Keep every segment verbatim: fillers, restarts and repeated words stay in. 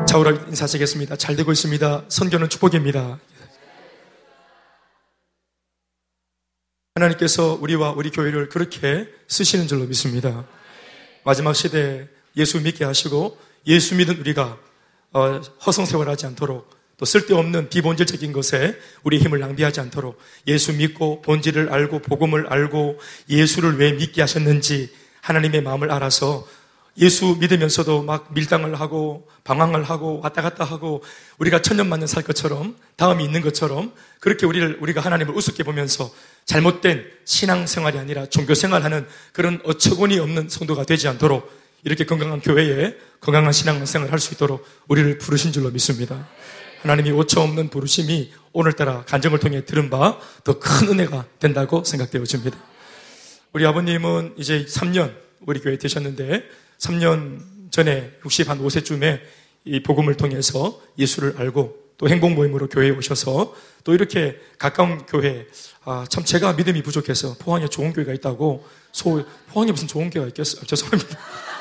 좌우로 인사하시겠습니다. 잘 되고 있습니다. 선교는 축복입니다. 하나님께서 우리와 우리 교회를 그렇게 쓰시는 줄로 믿습니다. 마지막 시대에 예수 믿게 하시고 예수 믿은 우리가 어, 허송세월하지 않도록 또 쓸데없는 비본질적인 것에 우리의 힘을 낭비하지 않도록 예수 믿고 본질을 알고 복음을 알고 예수를 왜 믿게 하셨는지 하나님의 마음을 알아서 예수 믿으면서도 막 밀당을 하고 방황을 하고 왔다 갔다 하고 우리가 천년만년 살 것처럼 다음이 있는 것처럼 그렇게 우리를 우리가 하나님을 우습게 보면서 잘못된 신앙생활이 아니라 종교생활하는 그런 어처구니 없는 성도가 되지 않도록 이렇게 건강한 교회에 건강한 신앙생활을 할 수 있도록 우리를 부르신 줄로 믿습니다. 하나님이 오차 없는 부르심이 오늘따라 간증을 통해 들은 바 더 큰 은혜가 된다고 생각되어집니다. 우리 아버님은 이제 삼 년 우리 교회에 되셨는데 삼 년 전에 육십오 세쯤에 이 복음을 통해서 예수를 알고 또 행복모임으로 교회에 오셔서 또 이렇게 가까운 교회, 아, 참 제가 믿음이 부족해서 포항에 좋은 교회가 있다고 소, 포항에 무슨 좋은 교회가 있겠어요? 죄송합니다.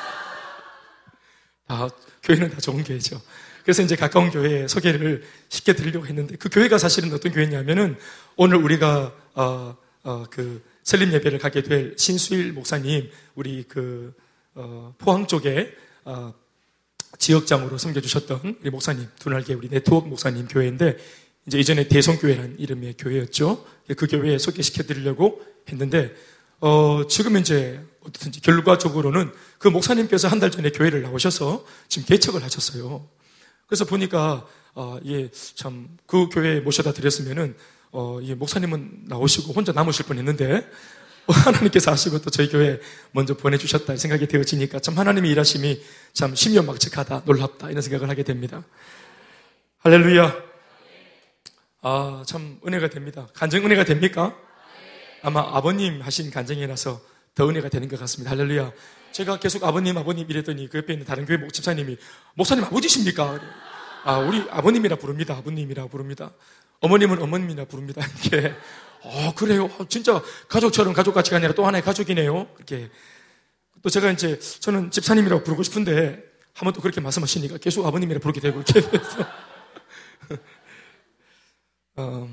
아, 교회는 다 좋은 교회죠. 그래서 이제 가까운 교회에 소개를 쉽게 드리려고 했는데 그 교회가 사실은 어떤 교회냐면은 오늘 우리가, 어, 어, 그 설립 예배를 가게 될 신수일 목사님, 우리 그, 어, 포항 쪽에, 어, 지역장으로 섬겨주셨던 우리 목사님, 두날개 우리 네트워크 목사님 교회인데, 이제 이전에 대성교회라는 이름의 교회였죠. 그 교회에 소개시켜 드리려고 했는데, 어, 지금 이제 어떻든지 결과적으로는 그 목사님께서 한 달 전에 교회를 나오셔서 지금 개척을 하셨어요. 그래서 보니까, 어, 예, 참, 그 교회에 모셔다 드렸으면은, 어, 예, 목사님은 나오시고 혼자 남으실 뻔 했는데, 하나님께서 하시고 또 저희 교회에 먼저 보내주셨다 생각이 되어지니까 참 하나님의 일하심이 참 신묘막측하다, 놀랍다 이런 생각을 하게 됩니다. 할렐루야. 아, 참 은혜가 됩니다. 간증 은혜가 됩니까? 아마 아버님 하신 간증이라서 더 은혜가 되는 것 같습니다. 할렐루야. 제가 계속 아버님 아버님 이랬더니 그 옆에 있는 다른 교회 목집사님이 목사님 아버지십니까? 아, 우리 아버님이라 부릅니다. 아버님이라 부릅니다. 어머님은 어머님이라 부릅니다. 이렇게. 어, 그래요. 진짜 가족처럼 가족같이 아니라 또 하나의 가족이네요. 이렇게. 또 제가 이제 저는 집사님이라고 부르고 싶은데 한번 또 그렇게 말씀하시니까 계속 아버님이라 부르게 되고 이렇게 해서. 어,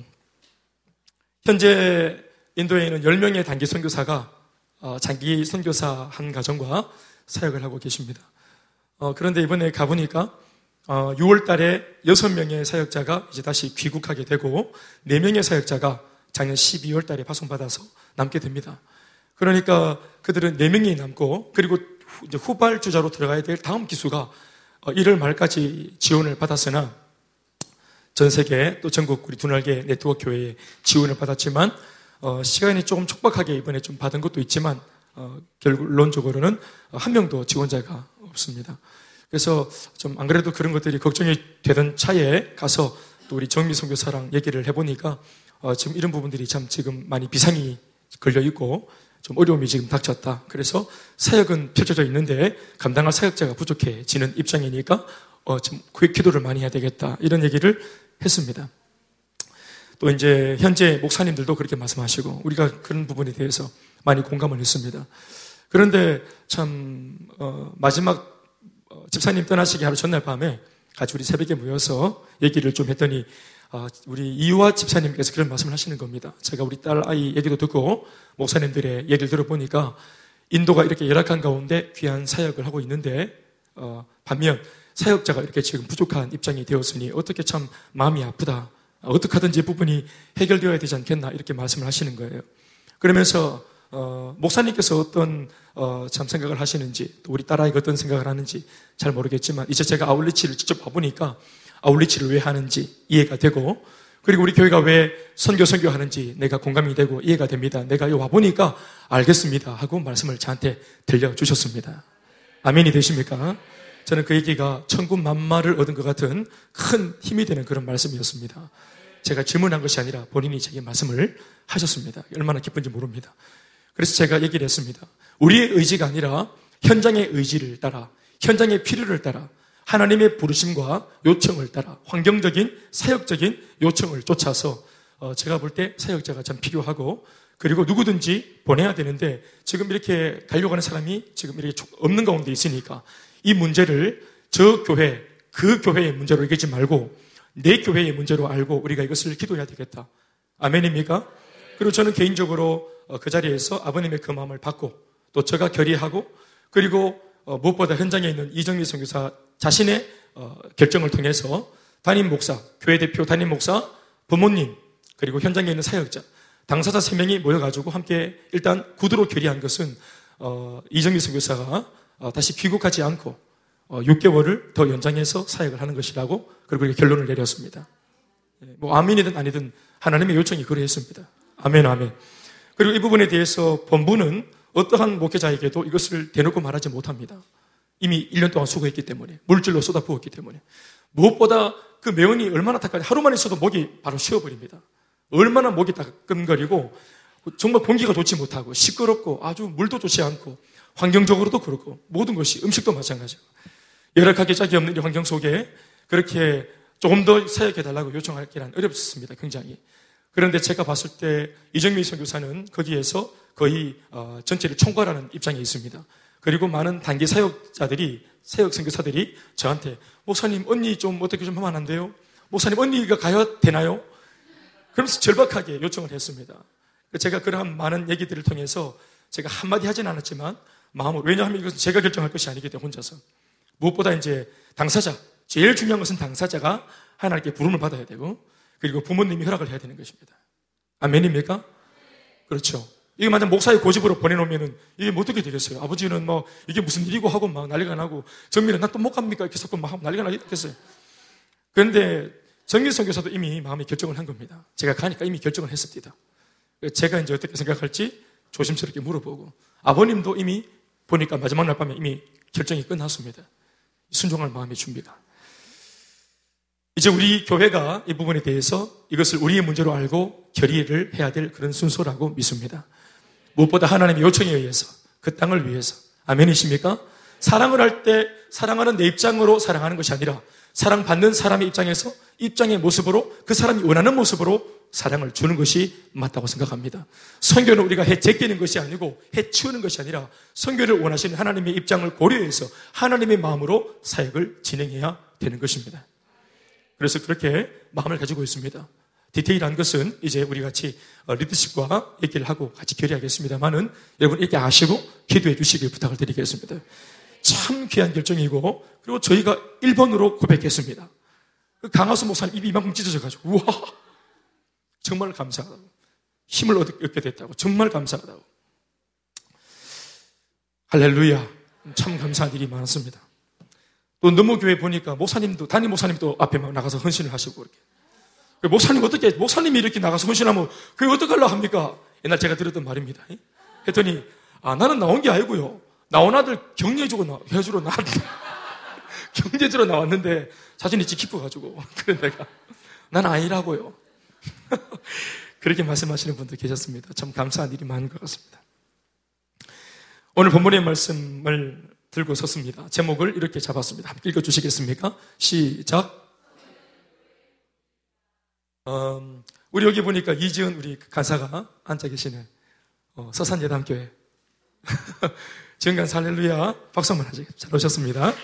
현재 인도에 있는 열 명의 단기 선교사가 어, 장기 선교사 한 가정과 사역을 하고 계십니다. 어, 그런데 이번에 가보니까 어, 유월 달에 여섯 명의 사역자가 이제 다시 귀국하게 되고 네 명의 사역자가 작년 십이월 달에 파송받아서 남게 됩니다. 그러니까 그들은 네 명이 남고 그리고 후, 이제 후발주자로 들어가야 될 다음 기수가 일월 말까지 지원을 받았으나 전 세계 또 전국 우리 두날개 네트워크 교회에 지원을 받았지만 어, 시간이 조금 촉박하게 이번에 좀 받은 것도 있지만 어, 결론적으로는 한 명도 지원자가 없습니다. 그래서 좀 안 그래도 그런 것들이 걱정이 되던 차에 가서 또 우리 정미 선교사랑 얘기를 해보니까 어, 지금 이런 부분들이 참 지금 많이 비상이 걸려있고 좀 어려움이 지금 닥쳤다. 그래서 사역은 펼쳐져 있는데 감당할 사역자가 부족해지는 입장이니까 어, 좀 기도를 많이 해야 되겠다. 이런 얘기를 했습니다. 또 이제 현재 목사님들도 그렇게 말씀하시고 우리가 그런 부분에 대해서 많이 공감을 했습니다. 그런데 참 어, 마지막 어, 집사님 떠나시기 하루 전날 밤에 같이 우리 새벽에 모여서 얘기를 좀 했더니 아, 우리 이유아 집사님께서 그런 말씀을 하시는 겁니다. 제가 우리 딸 아이 얘기도 듣고 목사님들의 얘기를 들어보니까 인도가 이렇게 열악한 가운데 귀한 사역을 하고 있는데 어, 반면 사역자가 이렇게 지금 부족한 입장이 되었으니 어떻게 참 마음이 아프다. 어떻게 하든지 이 부분이 해결되어야 되지 않겠나 이렇게 말씀을 하시는 거예요. 그러면서 어, 목사님께서 어떤 어, 참 생각을 하시는지 또 우리 딸아이가 어떤 생각을 하는지 잘 모르겠지만 이제 제가 아울리치를 직접 와보니까 아울리치를 왜 하는지 이해가 되고 그리고 우리 교회가 왜 선교 선교하는지 내가 공감이 되고 이해가 됩니다. 내가 여기 와보니까 알겠습니다 하고 말씀을 저한테 들려주셨습니다. 아멘이 되십니까? 저는 그 얘기가 천군만마를 얻은 것 같은 큰 힘이 되는 그런 말씀이었습니다. 제가 질문한 것이 아니라 본인이 제게 말씀을 하셨습니다. 얼마나 기쁜지 모릅니다. 그래서 제가 얘기를 했습니다. 우리의 의지가 아니라 현장의 의지를 따라 현장의 필요를 따라 하나님의 부르심과 요청을 따라 환경적인 사역적인 요청을 쫓아서 제가 볼 때 사역자가 참 필요하고 그리고 누구든지 보내야 되는데 지금 이렇게 가려고 하는 사람이 지금 이렇게 없는 가운데 있으니까 이 문제를 저 교회 그 교회의 문제로 여기지 말고 내 교회의 문제로 알고 우리가 이것을 기도해야 되겠다. 아멘입니까? 그리고 저는 개인적으로 그 자리에서 아버님의 그 마음을 받고 또 제가 결의하고 그리고 무엇보다 현장에 있는 이정미 선교사 자신의 결정을 통해서 담임 목사, 교회 대표 담임 목사, 부모님 그리고 현장에 있는 사역자, 당사자 세 명이 모여가지고 함께 일단 구두로 결의한 것은 어, 이정미 선교사가 어, 다시 귀국하지 않고 어, 육 개월을 더 연장해서 사역을 하는 것이라고 그리고 결론을 내렸습니다. 뭐 아멘이든 아니든 하나님의 요청이 그러했습니다. 아멘, 아멘. 그리고 이 부분에 대해서 본부는 어떠한 목회자에게도 이것을 대놓고 말하지 못합니다. 이미 일 년 동안 수고했기 때문에 물질로 쏟아부었기 때문에 무엇보다 그 매운이 얼마나 탁하지 하루만 있어도 목이 바로 쉬어버립니다. 얼마나 목이 따끔거리고 정말 공기가 좋지 못하고 시끄럽고 아주 물도 좋지 않고 환경적으로도 그렇고 모든 것이 음식도 마찬가지고 열악하게 짝이 없는 이 환경 속에 그렇게 조금 더 사역해달라고 요청하기란 어렵습니다. 굉장히. 그런데 제가 봤을 때 이정미 선교사는 거기에서 거의 전체를 총괄하는 입장에 있습니다. 그리고 많은 단기 사역자들이 사역 선교사들이 저한테 목사님 언니 좀 어떻게 좀 하면 안 돼요? 목사님 언니가 가야 되나요? 그러면서 절박하게 요청을 했습니다. 제가 그러한 많은 얘기들을 통해서 제가 한마디 하진 않았지만 마음으로 왜냐하면 이것은 제가 결정할 것이 아니기 때문에 혼자서 무엇보다 이제 당사자 제일 중요한 것은 당사자가 하나님께 부름을 받아야 되고 그리고 부모님이 허락을 해야 되는 것입니다. 아멘입니까? 그렇죠. 이게 만약 목사의 고집으로 보내놓으면은 이게 뭐 어떻게 되겠어요? 아버지는 뭐 이게 무슨 일이고 하고 막 난리가 나고 정민은 나 또 못 갑니까? 이렇게 자꾸 막 난리가 나겠어요. 그런데 정민 선교사도 이미 마음의 결정을 한 겁니다. 제가 가니까 이미 결정을 했습니다. 제가 이제 어떻게 생각할지 조심스럽게 물어보고 아버님도 이미 보니까 마지막 날 밤에 이미 결정이 끝났습니다. 순종할 마음의 준비가. 이제 우리 교회가 이 부분에 대해서 이것을 우리의 문제로 알고 결의를 해야 될 그런 순서라고 믿습니다. 무엇보다 하나님의 요청에 의해서 그 땅을 위해서. 아멘이십니까? 사랑을 할 때 사랑하는 내 입장으로 사랑하는 것이 아니라 사랑받는 사람의 입장에서 입장의 모습으로 그 사람이 원하는 모습으로 사랑을 주는 것이 맞다고 생각합니다. 선교는 우리가 해 제끼는 것이 아니고 해 치우는 것이 아니라 선교를 원하시는 하나님의 입장을 고려해서 하나님의 마음으로 사역을 진행해야 되는 것입니다. 그래서 그렇게 마음을 가지고 있습니다. 디테일한 것은 이제 우리 같이 리더십과 얘기를 하고 같이 결의하겠습니다만은 여러분 이렇게 아시고 기도해 주시길 부탁을 드리겠습니다. 참 귀한 결정이고 그리고 저희가 일 번으로 고백했습니다. 강하수 목사님 입이 이만큼 찢어져가지고 우와 정말 감사하다고 힘을 얻게 됐다고 정말 감사하다고 할렐루야 참 감사한 일이 많았습니다. 또 너무교회 보니까 목사님도 담임 목사님도 앞에 막 나가서 헌신을 하시고 그렇게 목사님 어떻게 목사님이 이렇게 나가서 헌신하면 그게 어떡하려고 합니까? 옛날 제가 들었던 말입니다. 했더니 아 나는 나온 게 아니고요. 나온 아들 격려해주고 나, 해주러 나왔는데 경제주로 나왔는데 자신이 지키고가지고 그래 내가 난 아니라고요. 그렇게 말씀하시는 분도 계셨습니다. 참 감사한 일이 많은 것 같습니다. 오늘 본문의 말씀을 들고 섰습니다. 제목을 이렇게 잡았습니다. 함께 읽어주시겠습니까? 시작. 음, 우리 여기 보니까 이지은 우리 간사가 앉아 계시네. 어, 서산예담교회. 지은 간사 할렐루야. 박수 한번 하시죠. 잘 오셨습니다.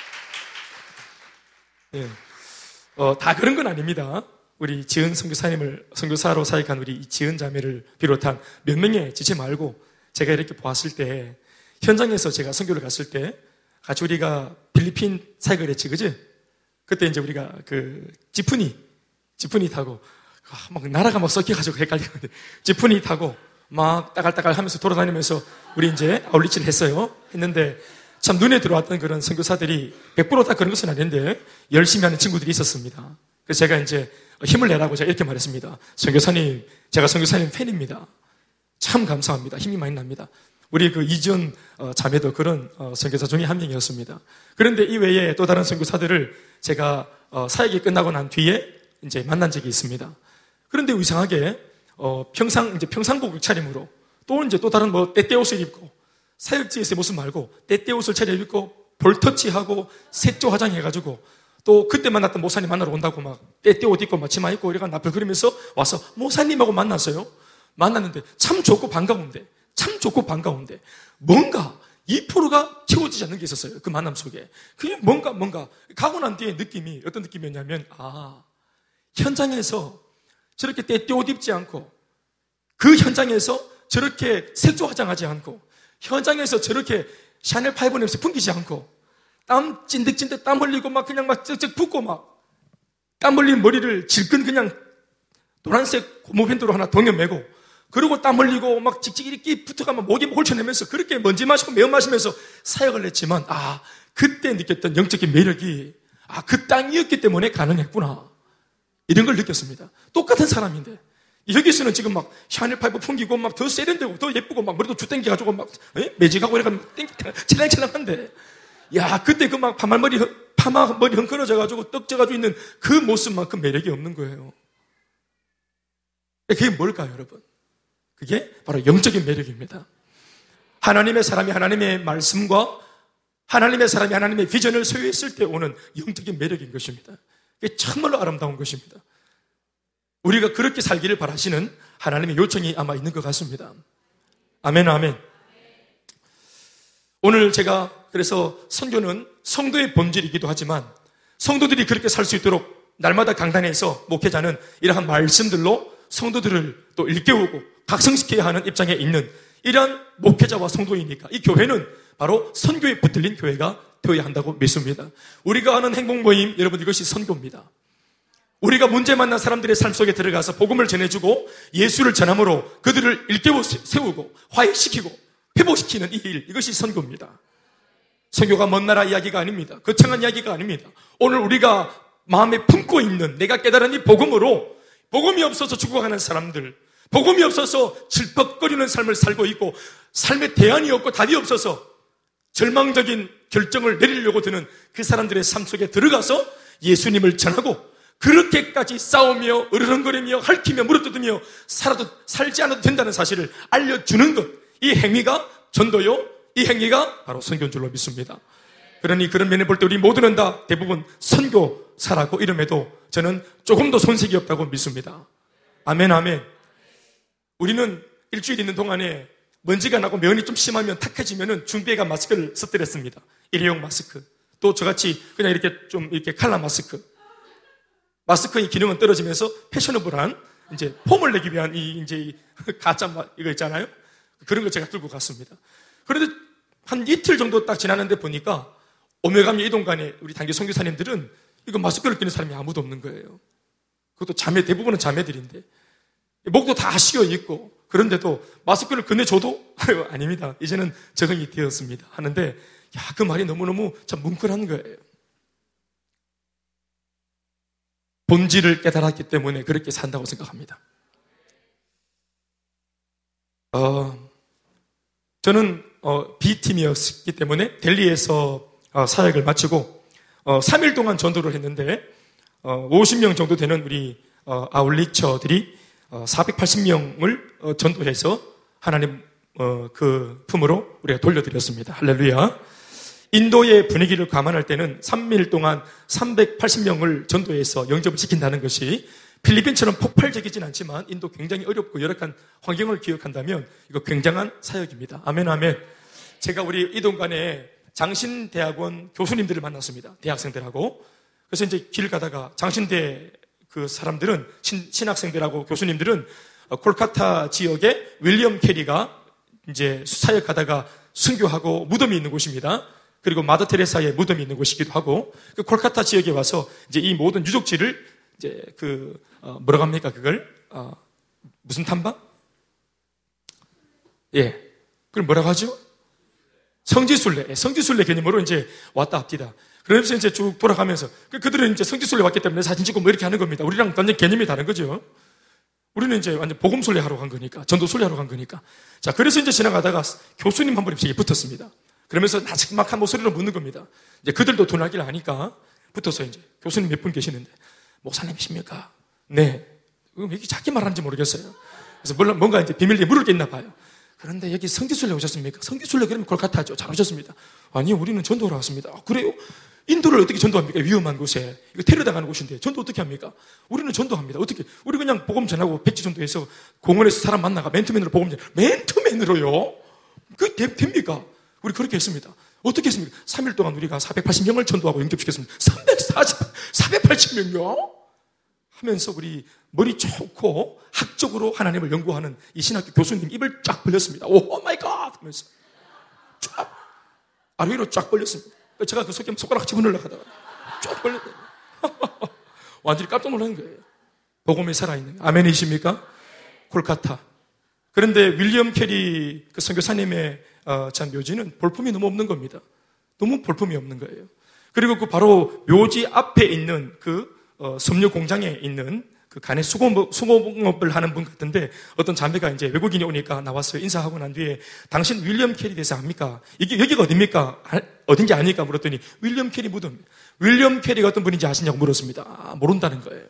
예. 어, 다 그런 건 아닙니다. 우리 지은 선교사님을 선교사로 사역한 우리 지은 자매를 비롯한 몇 명의 지체 말고 제가 이렇게 보았을 때 현장에서 제가 선교를 갔을 때 같이 우리가 필리핀 사역을 했지, 그지? 그때 이제 우리가 그 지프니 지프니 타고 막 나라가 막 섞여가지고 헷갈리는데 지프니 타고 막 따갈따갈 하면서 돌아다니면서 우리 이제 아울리치를 했어요. 했는데 참 눈에 들어왔던 그런 선교사들이 백 퍼센트 다 그런 것은 아닌데 열심히 하는 친구들이 있었습니다. 그래서 제가 이제 힘을 내라고 제가 이렇게 말했습니다. 선교사님, 제가 선교사님 팬입니다. 참 감사합니다. 힘이 많이 납니다. 우리 그 이지은 자매도 그런 선교사 중에 한 명이었습니다. 그런데 이 외에 또 다른 선교사들을 제가 사역이 끝나고 난 뒤에 이제 만난 적이 있습니다. 그런데 이상하게 어, 평상 이제 평상복 차림으로 또 이제 또 다른 뭐 때때 옷을 입고 사역지에서의 모습 말고 때때 옷을 차려입고 볼터치하고 색조 화장해가지고 또 그때 만났던 목사님 만나러 온다고 막 때때 옷 입고 막 치마 입고 이래가 나풀 그리면서 와서 목사님하고 만났어요. 만났는데 참 좋고 반가운데 참 좋고 반가운데 뭔가 이 퍼센트가 채워지지 않는 게 있었어요. 그 만남 속에. 그게 뭔가, 뭔가, 가고 난 뒤에 느낌이, 어떤 느낌이었냐면, 아, 현장에서 저렇게 때때 옷 입지 않고, 그 현장에서 저렇게 색조 화장하지 않고, 현장에서 저렇게 샤넬 파이브 냄새 풍기지 않고, 땀 찐득찐득 땀 흘리고 막 그냥 막 쩍쩍 붓고 막, 땀 흘린 머리를 질끈 그냥 노란색 고무밴드로 하나 동여매고, 그리고 땀 흘리고 막 직직 이렇게 붙어가면 목이 홀쳐내면서 그렇게 먼지 마시고 매운 마시면서 사역을 했지만, 아, 그때 느꼈던 영적인 매력이, 아, 그 땅이었기 때문에 가능했구나. 이런 걸 느꼈습니다. 똑같은 사람인데. 여기서는 지금 막 샤넬 파이브 풍기고 막 더 세련되고 더 예쁘고 막 머리도 주 땡겨가지고 막 에? 매직하고 이래가지고 땡기, 찰랑찰랑한데. 야, 그때 그 막 파마머리, 파마머리 헝클어져가지고 떡져가지고 있는 그 모습만큼 매력이 없는 거예요. 그게 뭘까요, 여러분? 그게 바로 영적인 매력입니다. 하나님의 사람이 하나님의 말씀과 하나님의 사람이 하나님의 비전을 소유했을 때 오는 영적인 매력인 것입니다. 그게 정말로 아름다운 것입니다. 우리가 그렇게 살기를 바라시는 하나님의 요청이 아마 있는 것 같습니다. 아멘, 아멘. 오늘 제가 그래서 선교는 성도의 본질이기도 하지만 성도들이 그렇게 살 수 있도록 날마다 강단에서 목회자는 이러한 말씀들로 성도들을 또 일깨우고 각성시켜야 하는 입장에 있는 이러한 목회자와 성도이니까 이 교회는 바로 선교에 붙들린 교회가 되어야 한다고 믿습니다. 우리가 하는 행복 모임, 여러분, 이것이 선교입니다. 우리가 문제 만난 사람들의 삶 속에 들어가서 복음을 전해주고 예수를 전함으로 그들을 일깨워 세우고 화해시키고 회복시키는 이 일, 이것이 선교입니다. 선교가 먼 나라 이야기가 아닙니다. 거창한 이야기가 아닙니다. 오늘 우리가 마음에 품고 있는 내가 깨달은 이 복음으로 복음이 없어서 죽어가는 사람들, 복음이 없어서 질퍽거리는 삶을 살고 있고 삶에 대안이 없고 답이 없어서 절망적인 결정을 내리려고 드는 그 사람들의 삶 속에 들어가서 예수님을 전하고 그렇게까지 싸우며 으르렁거리며 핥히며 물어뜯으며 살아도 살지 않아도 된다는 사실을 알려주는 것, 이 행위가 전도요, 이 행위가 바로 선교인 줄로 믿습니다. 그러니 그런 면에 볼 때 우리 모두는 다 대부분 선교사라고 이름에도 저는 조금도 손색이 없다고 믿습니다. 아멘, 아멘. 우리는 일주일 있는 동안에 먼지가 나고 면이 좀 심하면 탁해지면은 준비해간 마스크를 써드렸습니다. 일회용 마스크. 또 저같이 그냥 이렇게 좀 이렇게 칼라 마스크. 마스크의 기능은 떨어지면서 패셔너블한 이제 폼을 내기 위한 이 이제 이 가짜 마 이거 있잖아요. 그런 거 제가 들고 갔습니다. 그런데 한 이틀 정도 딱 지났는데 보니까 오메가미 이동간에 우리 단기 선교사님들은 이거 마스크를 끼는 사람이 아무도 없는 거예요. 그것도 자매, 대부분은 자매들인데 목도 다 씌어 있고 그런데도 마스크를 건네줘도 아유, 아닙니다. 이제는 적응이 되었습니다. 하는데 야, 그 말이 너무너무 참 뭉클한 거예요. 본질을 깨달았기 때문에 그렇게 산다고 생각합니다. 어, 저는 어, B팀이었기 때문에 델리에서 어, 사역을 마치고 어, 삼 일 동안 전도를 했는데 어, 오십 명 정도 되는 우리 어, 아울리처들이 어, 사백팔십 명을 어, 전도해서 하나님 어, 그 품으로 우리가 돌려드렸습니다. 할렐루야. 인도의 분위기를 감안할 때는 삼 일 동안 삼백팔십 명을 전도해서 영접을 시킨다는 것이 필리핀처럼 폭발적이진 않지만 인도 굉장히 어렵고 열악한 환경을 기억한다면 이거 굉장한 사역입니다. 아멘, 아멘. 제가 우리 이동간에 장신대학원 교수님들을 만났습니다. 대학생들하고. 그래서 이제 길 가다가 장신대 그 사람들은 신, 신학생들하고 교수님들은 콜카타 지역에 윌리엄 캐리가 이제 사역하다가 순교하고 무덤이 있는 곳입니다. 그리고 마더 테레사의 무덤이 있는 곳이기도 하고, 그 콜카타 지역에 와서 이제 이 모든 유적지를 이제 그, 어, 뭐라고 합니까? 그걸, 어, 무슨 탐방? 예. 그걸 뭐라고 하죠? 성지순례. 성지순례 개념으로 이제 왔다 합디다. 그러면서 이제 쭉 돌아가면서, 그들은 이제 성지순례 왔기 때문에 사진 찍고 뭐 이렇게 하는 겁니다. 우리랑 완전 개념이 다른 거죠. 우리는 이제 완전 복음순례 하러 간 거니까, 전도순례 하러 간 거니까. 자, 그래서 이제 지나가다가 교수님 한 분이 저기 붙었습니다. 그러면서 나직막한 목소리로 묻는 겁니다. 이제 그들도 돈하기를 하니까 붙어서 이제 교수님 몇 분 계시는데, 목사님이십니까? 네. 왜 이렇게 작게 말하는지 모르겠어요. 그래서 물론 뭔가 이제 비밀리에 물을 게 있나 봐요. 그런데 여기 성지순례 오셨습니까? 성지순례 그러면 콜카타죠. 잘 오셨습니다. 아니요, 우리는 전도를 왔습니다. 아, 그래요? 인도를 어떻게 전도합니까? 위험한 곳에. 이거 테러 당하는 곳인데 전도 어떻게 합니까? 우리는 전도합니다. 어떻게? 우리 그냥 복음 전하고 백지 전도해서 공원에서 사람 만나가 맨투맨으로 복음 전 맨투맨으로요? 그게 됩니까? 우리 그렇게 했습니다. 어떻게 했습니까? 삼 일 동안 우리가 사백팔십 명을 전도하고 영접시켰습니다. 삼백사십, 사백팔십 명요? 하면서 우리 머리 좋고 학적으로 하나님을 연구하는 이 신학교 교수님 입을 쫙 벌렸습니다. 오 마이 갓! 하면서 쫙 아래 위로 쫙 벌렸습니다. 제가 그 속에 손가락 집어넣으려고 하다가 쫙 벌렸다. 완전히 깜짝 놀란 거예요. 복음이 살아있는 거예요. 아멘이십니까? 콜카타. 그런데 윌리엄 캐리 그 선교사님의 어, 참 묘지는 볼품이 너무 없는 겁니다. 너무 볼품이 없는 거예요. 그리고 그 바로 묘지 앞에 있는 그 어, 섬유 공장에 있는 그 간의 수공업, 수공업을 하는 분 같은데 어떤 자매가 이제 외국인이 오니까 나왔어요. 인사하고 난 뒤에 당신 윌리엄 캐리 대해서 압니까? 이게 여기가 어딥니까? 어딘지 아니까 물었더니 윌리엄 캐리 무덤. 윌리엄 캐리가 어떤 분인지 아시냐고 물었습니다. 아, 모른다는 거예요.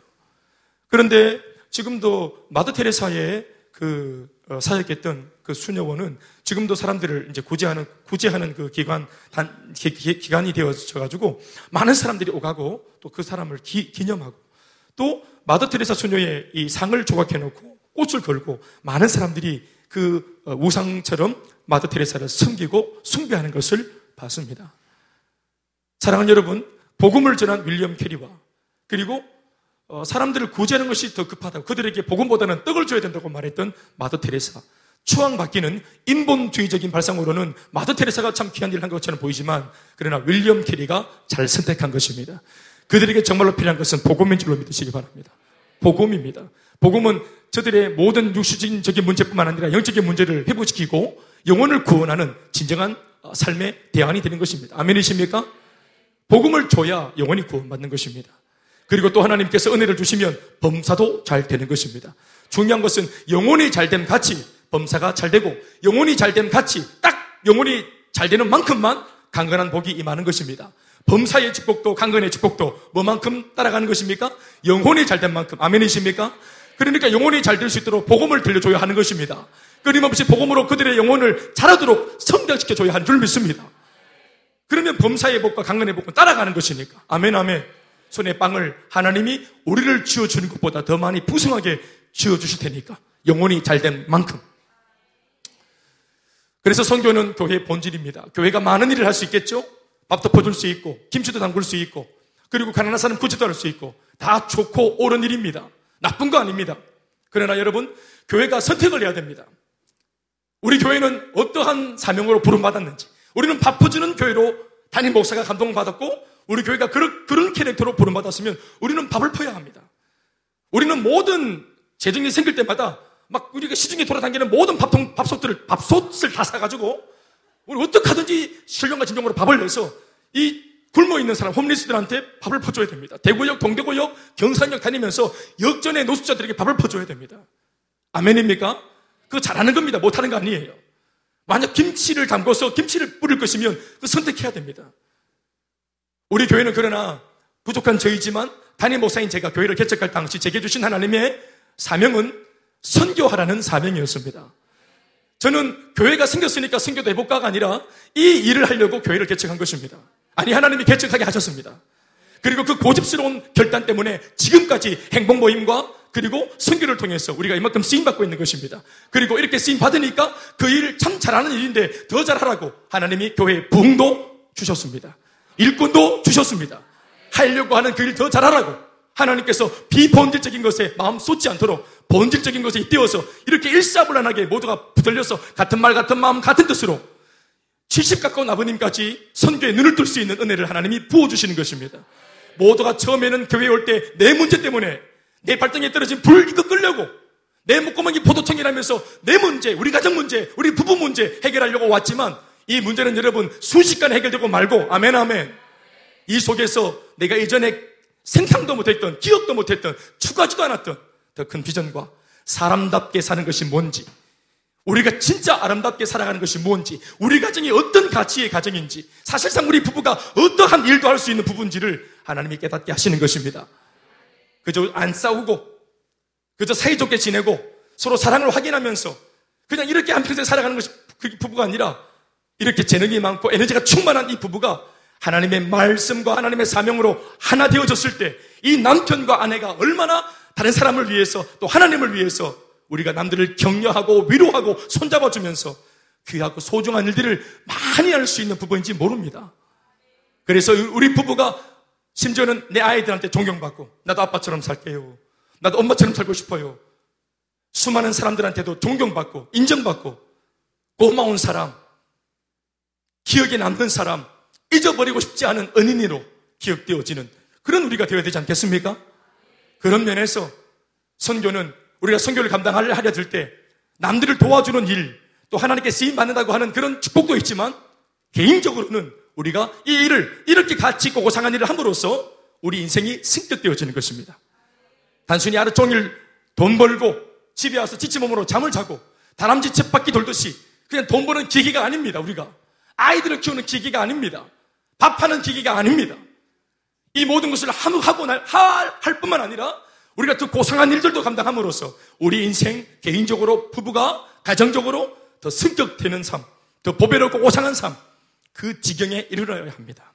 그런데 지금도 마더 테레사의 그 어, 사역했던 그 수녀원은 지금도 사람들을 이제 구제하는 구제하는 그 기관 단 기, 기, 기관이 되어져 가지고 많은 사람들이 오가고 또 그 사람을 기, 기념하고 또 마더 테레사 수녀의 이 상을 조각해 놓고 꽃을 걸고 많은 사람들이 그 어, 우상처럼 마더 테레사를 섬기고 숭배하는 것을 봤습니다. 사랑하는 여러분, 복음을 전한 윌리엄 캐리와 그리고 어, 사람들을 구제하는 것이 더 급하다고 그들에게 복음보다는 떡을 줘야 된다고 말했던 마더 테레사. 추앙받기는 인본주의적인 발상으로는 마더 테레사가 참 귀한 일을 한 것처럼 보이지만 그러나 윌리엄 캐리가 잘 선택한 것입니다. 그들에게 정말로 필요한 것은 복음인 줄로 믿으시기 바랍니다. 복음입니다. 복음은 저들의 모든 육신적인 문제뿐만 아니라 영적인 문제를 회복시키고 영혼을 구원하는 진정한 삶의 대안이 되는 것입니다. 아멘이십니까? 복음을 줘야 영혼이 구원받는 것입니다. 그리고 또 하나님께서 은혜를 주시면 범사도 잘 되는 것입니다. 중요한 것은 영혼이 잘됨 같이 범사가 잘 되고 영혼이 잘됨 같이 딱 영혼이 잘 되는 만큼만 강건한 복이 임하는 것입니다. 범사의 축복도 강건의 축복도 뭐만큼 따라가는 것입니까? 영혼이 잘된 만큼. 아멘이십니까? 그러니까 영혼이 잘 될 수 있도록 복음을 들려줘야 하는 것입니다. 끊임없이 복음으로 그들의 영혼을 자라도록 성장시켜줘야 하는 줄 믿습니다. 그러면 범사의 복과 강건의 복은 따라가는 것이니까. 아멘 아멘. 손에 빵을 하나님이 우리를 쥐어주는 것보다 더 많이 풍성하게 쥐어주실 테니까 영혼이 잘된 만큼. 그래서 선교는 교회의 본질입니다. 교회가 많은 일을 할 수 있겠죠? 밥도 퍼줄 수 있고 김치도 담글 수 있고 그리고 가난한 사람 구제도 할 수 있고 다 좋고 옳은 일입니다. 나쁜 거 아닙니다. 그러나 여러분, 교회가 선택을 해야 됩니다. 우리 교회는 어떠한 사명으로 부름받았는지, 우리는 밥 퍼주는 교회로 담임 목사가 감동받았고 우리 교회가 그런, 그런 캐릭터로 부름받았으면 우리는 밥을 퍼야 합니다. 우리는 모든 재정이 생길 때마다 막 우리가 시중에 돌아다니는 모든 밥통, 밥솥들을, 밥솥을 다 사가지고 우리 어떻게 하든지 신령과 진정으로 밥을 내서 이 굶어있는 사람, 홈리스들한테 밥을 퍼줘야 됩니다. 대구역, 동대구역, 경산역 다니면서 역전의 노숙자들에게 밥을 퍼줘야 됩니다. 아멘입니까? 그거 잘하는 겁니다. 못하는 거 아니에요. 만약 김치를 담궈서 김치를 뿌릴 것이면 그 선택해야 됩니다. 우리 교회는 그러나 부족한 저희지만 담임 목사인 제가 교회를 개척할 당시 제게 주신 하나님의 사명은 선교하라는 사명이었습니다. 저는 교회가 생겼으니까 선교도 해볼까가 아니라 이 일을 하려고 교회를 개척한 것입니다. 아니, 하나님이 개척하게 하셨습니다. 그리고 그 고집스러운 결단 때문에 지금까지 행복 모임과 그리고 선교를 통해서 우리가 이만큼 쓰임받고 있는 것입니다. 그리고 이렇게 쓰임받으니까 그 일 참 잘하는 일인데 더 잘하라고 하나님이 교회에 부흥도 주셨습니다. 일꾼도 주셨습니다. 하려고 하는 그 일 더 잘하라고 하나님께서 비본질적인 것에 마음 쏟지 않도록 본질적인 것에 띄어서 이렇게 일사불란하게 모두가 붙들려서 같은 말 같은 마음 같은 뜻으로 칠십 가까운 아버님까지 선교에 눈을 뜰 수 있는 은혜를 하나님이 부어주시는 것입니다. 모두가 처음에는 교회에 올 때 내 문제 때문에 내 발등에 떨어진 불 이거 끌려고 내 목구멍이 포도청이라면서 내 문제, 우리 가정 문제, 우리 부부 문제 해결하려고 왔지만 이 문제는 여러분 순식간에 해결되고 말고 아멘 아멘. 이 속에서 내가 이전에 생각도 못했던 기억도 못했던 추구하지도 않았던 더 큰 비전과 사람답게 사는 것이 뭔지, 우리가 진짜 아름답게 살아가는 것이 뭔지, 우리 가정이 어떤 가치의 가정인지, 사실상 우리 부부가 어떠한 일도 할 수 있는 부분인지를 하나님이 깨닫게 하시는 것입니다. 그저 안 싸우고 그저 사이좋게 지내고 서로 사랑을 확인하면서 그냥 이렇게 한평생 살아가는 것이 그 부부가 아니라 이렇게 재능이 많고 에너지가 충만한 이 부부가 하나님의 말씀과 하나님의 사명으로 하나 되어졌을 때 이 남편과 아내가 얼마나 다른 사람을 위해서 또 하나님을 위해서 우리가 남들을 격려하고 위로하고 손잡아주면서 귀하고 소중한 일들을 많이 할 수 있는 부부인지 모릅니다. 그래서 우리 부부가 심지어는 내 아이들한테 존경받고 나도 아빠처럼 살게요. 나도 엄마처럼 살고 싶어요. 수많은 사람들한테도 존경받고 인정받고 고마운 사람, 기억에 남는 사람, 잊어버리고 싶지 않은 은인으로 기억되어지는 그런 우리가 되어야 되지 않겠습니까? 그런 면에서 선교는 우리가 선교를 감당하려 들 때 남들을 도와주는 일, 또 하나님께 쓰임받는다고 하는 그런 축복도 있지만 개인적으로는 우리가 이 일을 이렇게 가치 있고 고상한 일을 함으로써 우리 인생이 승격되어지는 것입니다. 단순히 하루 종일 돈 벌고 집에 와서 지친 몸으로 잠을 자고 다람쥐 쳇바퀴 돌듯이 그냥 돈 버는 기기가 아닙니다. 우리가 아이들을 키우는 기기가 아닙니다. 밥하는 기기가 아닙니다. 이 모든 것을 하고 할, 할 뿐만 아니라 우리가 더 고상한 일들도 감당함으로써 우리 인생 개인적으로 부부가 가정적으로 더 승격되는 삶, 더 보배롭고 고상한 삶, 그 지경에 이르러야 합니다.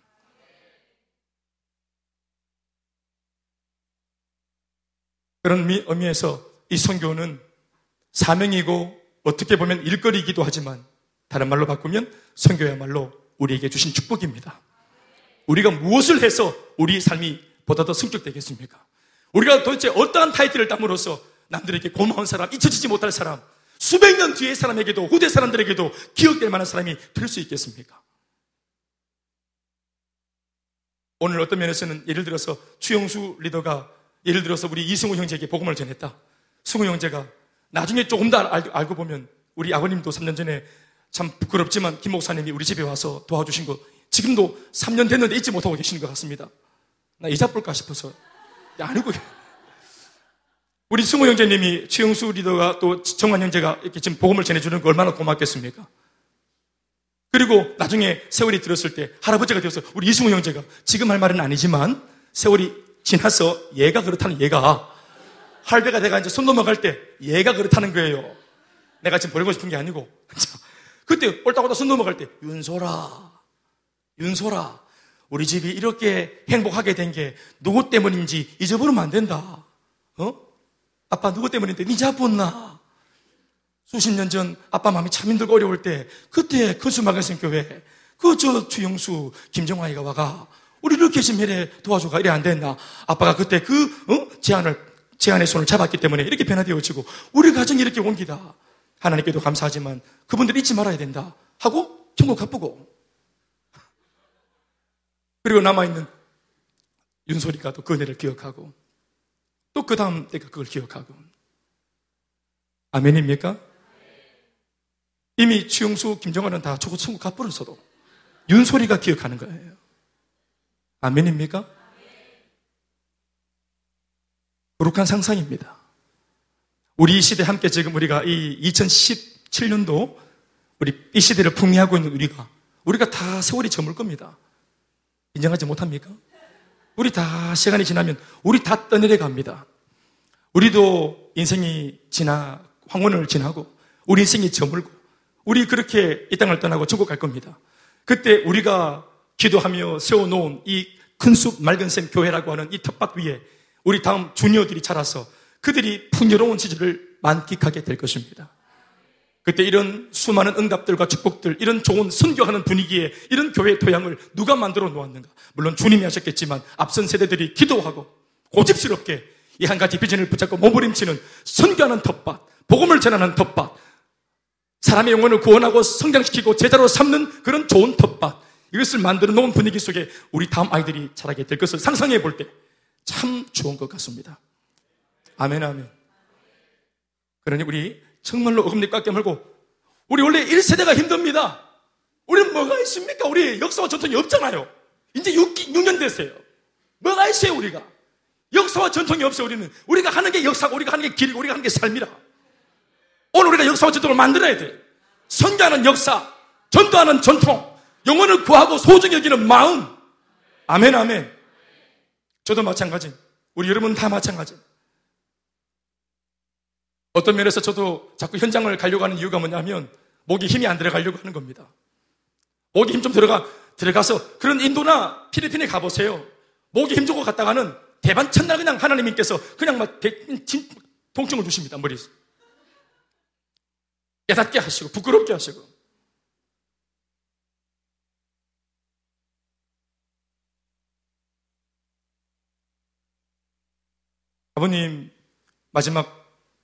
그런 의미에서 이 선교는 사명이고 어떻게 보면 일거리이기도 하지만 다른 말로 바꾸면 선교야말로 우리에게 주신 축복입니다. 우리가 무엇을 해서 우리 삶이 보다 더 승격되겠습니까? 우리가 도대체 어떠한 타이틀을 땀으로써 남들에게 고마운 사람, 잊혀지지 못할 사람, 수백 년 뒤의 사람에게도 후대 사람들에게도 기억될 만한 사람이 될 수 있겠습니까? 오늘 어떤 면에서는 예를 들어서 추영수 리더가 예를 들어서 우리 이승우 형제에게 복음을 전했다. 승우 형제가 나중에 조금 더 알, 알고 보면 우리 아버님도 삼 년 전에 참 부끄럽지만 김 목사님이 우리 집에 와서 도와주신 거 지금도 삼 년 됐는데 잊지 못하고 계시는 것 같습니다. 나 이자 볼까 싶어서. 아니고 우리 승우 형제님이 최영수 리더가 또 정환 형제가 이렇게 지금 복음을 전해주는 거 얼마나 고맙겠습니까? 그리고 나중에 세월이 들었을 때 할아버지가 되어서 우리 이승우 형제가 지금 할 말은 아니지만 세월이 지나서 얘가 그렇다는 얘가 할배가 내가 이제 손 넘어갈 때 얘가 그렇다는 거예요. 내가 지금 버리고 싶은 게 아니고 그때 옳다고다 손 넘어갈 때 윤소라 윤소라 우리 집이 이렇게 행복하게 된 게 누구 때문인지 잊어버리면 안 된다. 어? 아빠 누구 때문인데 니 잡았나? 수십 년 전 아빠 마음이 참 힘들고 어려울 때 그때 큰수마가신 교회 그 저 추영수 김정화이가 와가 우리 이렇게 좀 해래 도와줘가 이래 안 됐나? 아빠가 그때 그 어? 제안을 제안의 손을 잡았기 때문에 이렇게 변화되어지고 우리 가정이 이렇게 옮기다. 하나님께도 감사하지만 그분들 잊지 말아야 된다 하고 천국 가쁘고 그리고 남아있는 윤소리가 또 그 은혜를 기억하고 또 그 다음 때가 그걸 기억하고 아멘입니까? 이미 추영수, 김정환은 다 저거 천국 가버렸어도 윤소리가 기억하는 거예요. 아멘입니까? 거룩한 상상입니다. 우리 이 시대 함께 지금 우리가 이 이천십칠 년도 우리 이 시대를 풍미하고 있는 우리가 우리가 다 세월이 저물 겁니다. 인정하지 못합니까? 우리 다 시간이 지나면 우리 다 떠내려 갑니다. 우리도 인생이 지나 황혼을 지나고 우리 인생이 저물고 우리 그렇게 이 땅을 떠나고 천국 갈 겁니다. 그때 우리가 기도하며 세워놓은 이 큰 숲 맑은 샘 교회라고 하는 이 텃밭 위에 우리 다음 주니어들이 자라서 그들이 풍요로운 시절을 만끽하게 될 것입니다. 그때 이런 수많은 응답들과 축복들, 이런 좋은 선교하는 분위기에 이런 교회의 토양을 누가 만들어 놓았는가? 물론 주님이 하셨겠지만 앞선 세대들이 기도하고 고집스럽게 이 한 가지 비전을 붙잡고 몸부림치는 선교하는 텃밭, 복음을 전하는 텃밭, 사람의 영혼을 구원하고 성장시키고 제자로 삼는 그런 좋은 텃밭, 이것을 만들어 놓은 분위기 속에 우리 다음 아이들이 자라게 될 것을 상상해 볼 때 참 좋은 것 같습니다. 아멘, 아멘. 그러니 우리 정말로 어금니 꽉 깨물고 우리 원래 일 세대가 힘듭니다. 우리는 뭐가 있습니까? 우리 역사와 전통이 없잖아요. 이제 육 년 됐어요. 뭐가 있어요 우리가? 역사와 전통이 없어요. 우리는 우리가 하는 게 역사고 우리가 하는 게 길이고 우리가 하는 게 삶이라. 오늘 우리가 역사와 전통을 만들어야 돼. 선교하는 역사, 전도하는 전통, 영혼을 구하고 소중히 여기는 마음. 아멘, 아멘. 저도 마찬가지. 우리 여러분 다 마찬가지. 어떤 면에서 저도 자꾸 현장을 가려고 하는 이유가 뭐냐면 목에 힘이 안 들어가려고 하는 겁니다. 목에 힘 좀 들어가, 들어가서 그런 인도나 필리핀에 가보세요. 목에 힘 주고 갔다가는 대반 첫날 그냥 하나님께서 그냥 막 통증을 주십니다. 머리에서. 깨닫게 하시고 부끄럽게 하시고 아버님 마지막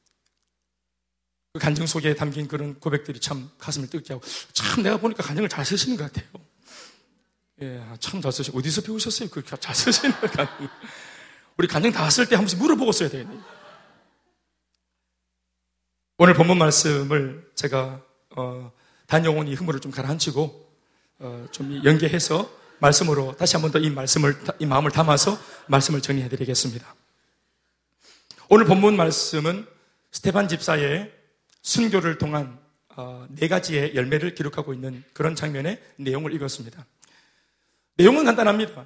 그 간증 속에 담긴 그런 고백들이 참 가슴을 뜨겁게 하고, 참 내가 보니까 간증을 잘 쓰시는 것 같아요. 예, 참 잘 쓰시고, 어디서 배우셨어요? 그렇게 잘 쓰시는 것 같아요. 우리 간증 다 쓸 때 한 번씩 물어보고 써야 되겠네요. 오늘 본문 말씀을 제가 어, 단영혼이 흐물을 좀 가라앉히고 어, 좀 연계해서 말씀으로 다시 한 번 더 이 말씀을, 이 마음을 담아서 말씀을 정리해 드리겠습니다. 오늘 본문 말씀은 스데반 집사의 순교를 통한 네 가지의 열매를 기록하고 있는 그런 장면의 내용을 읽었습니다. 내용은 간단합니다.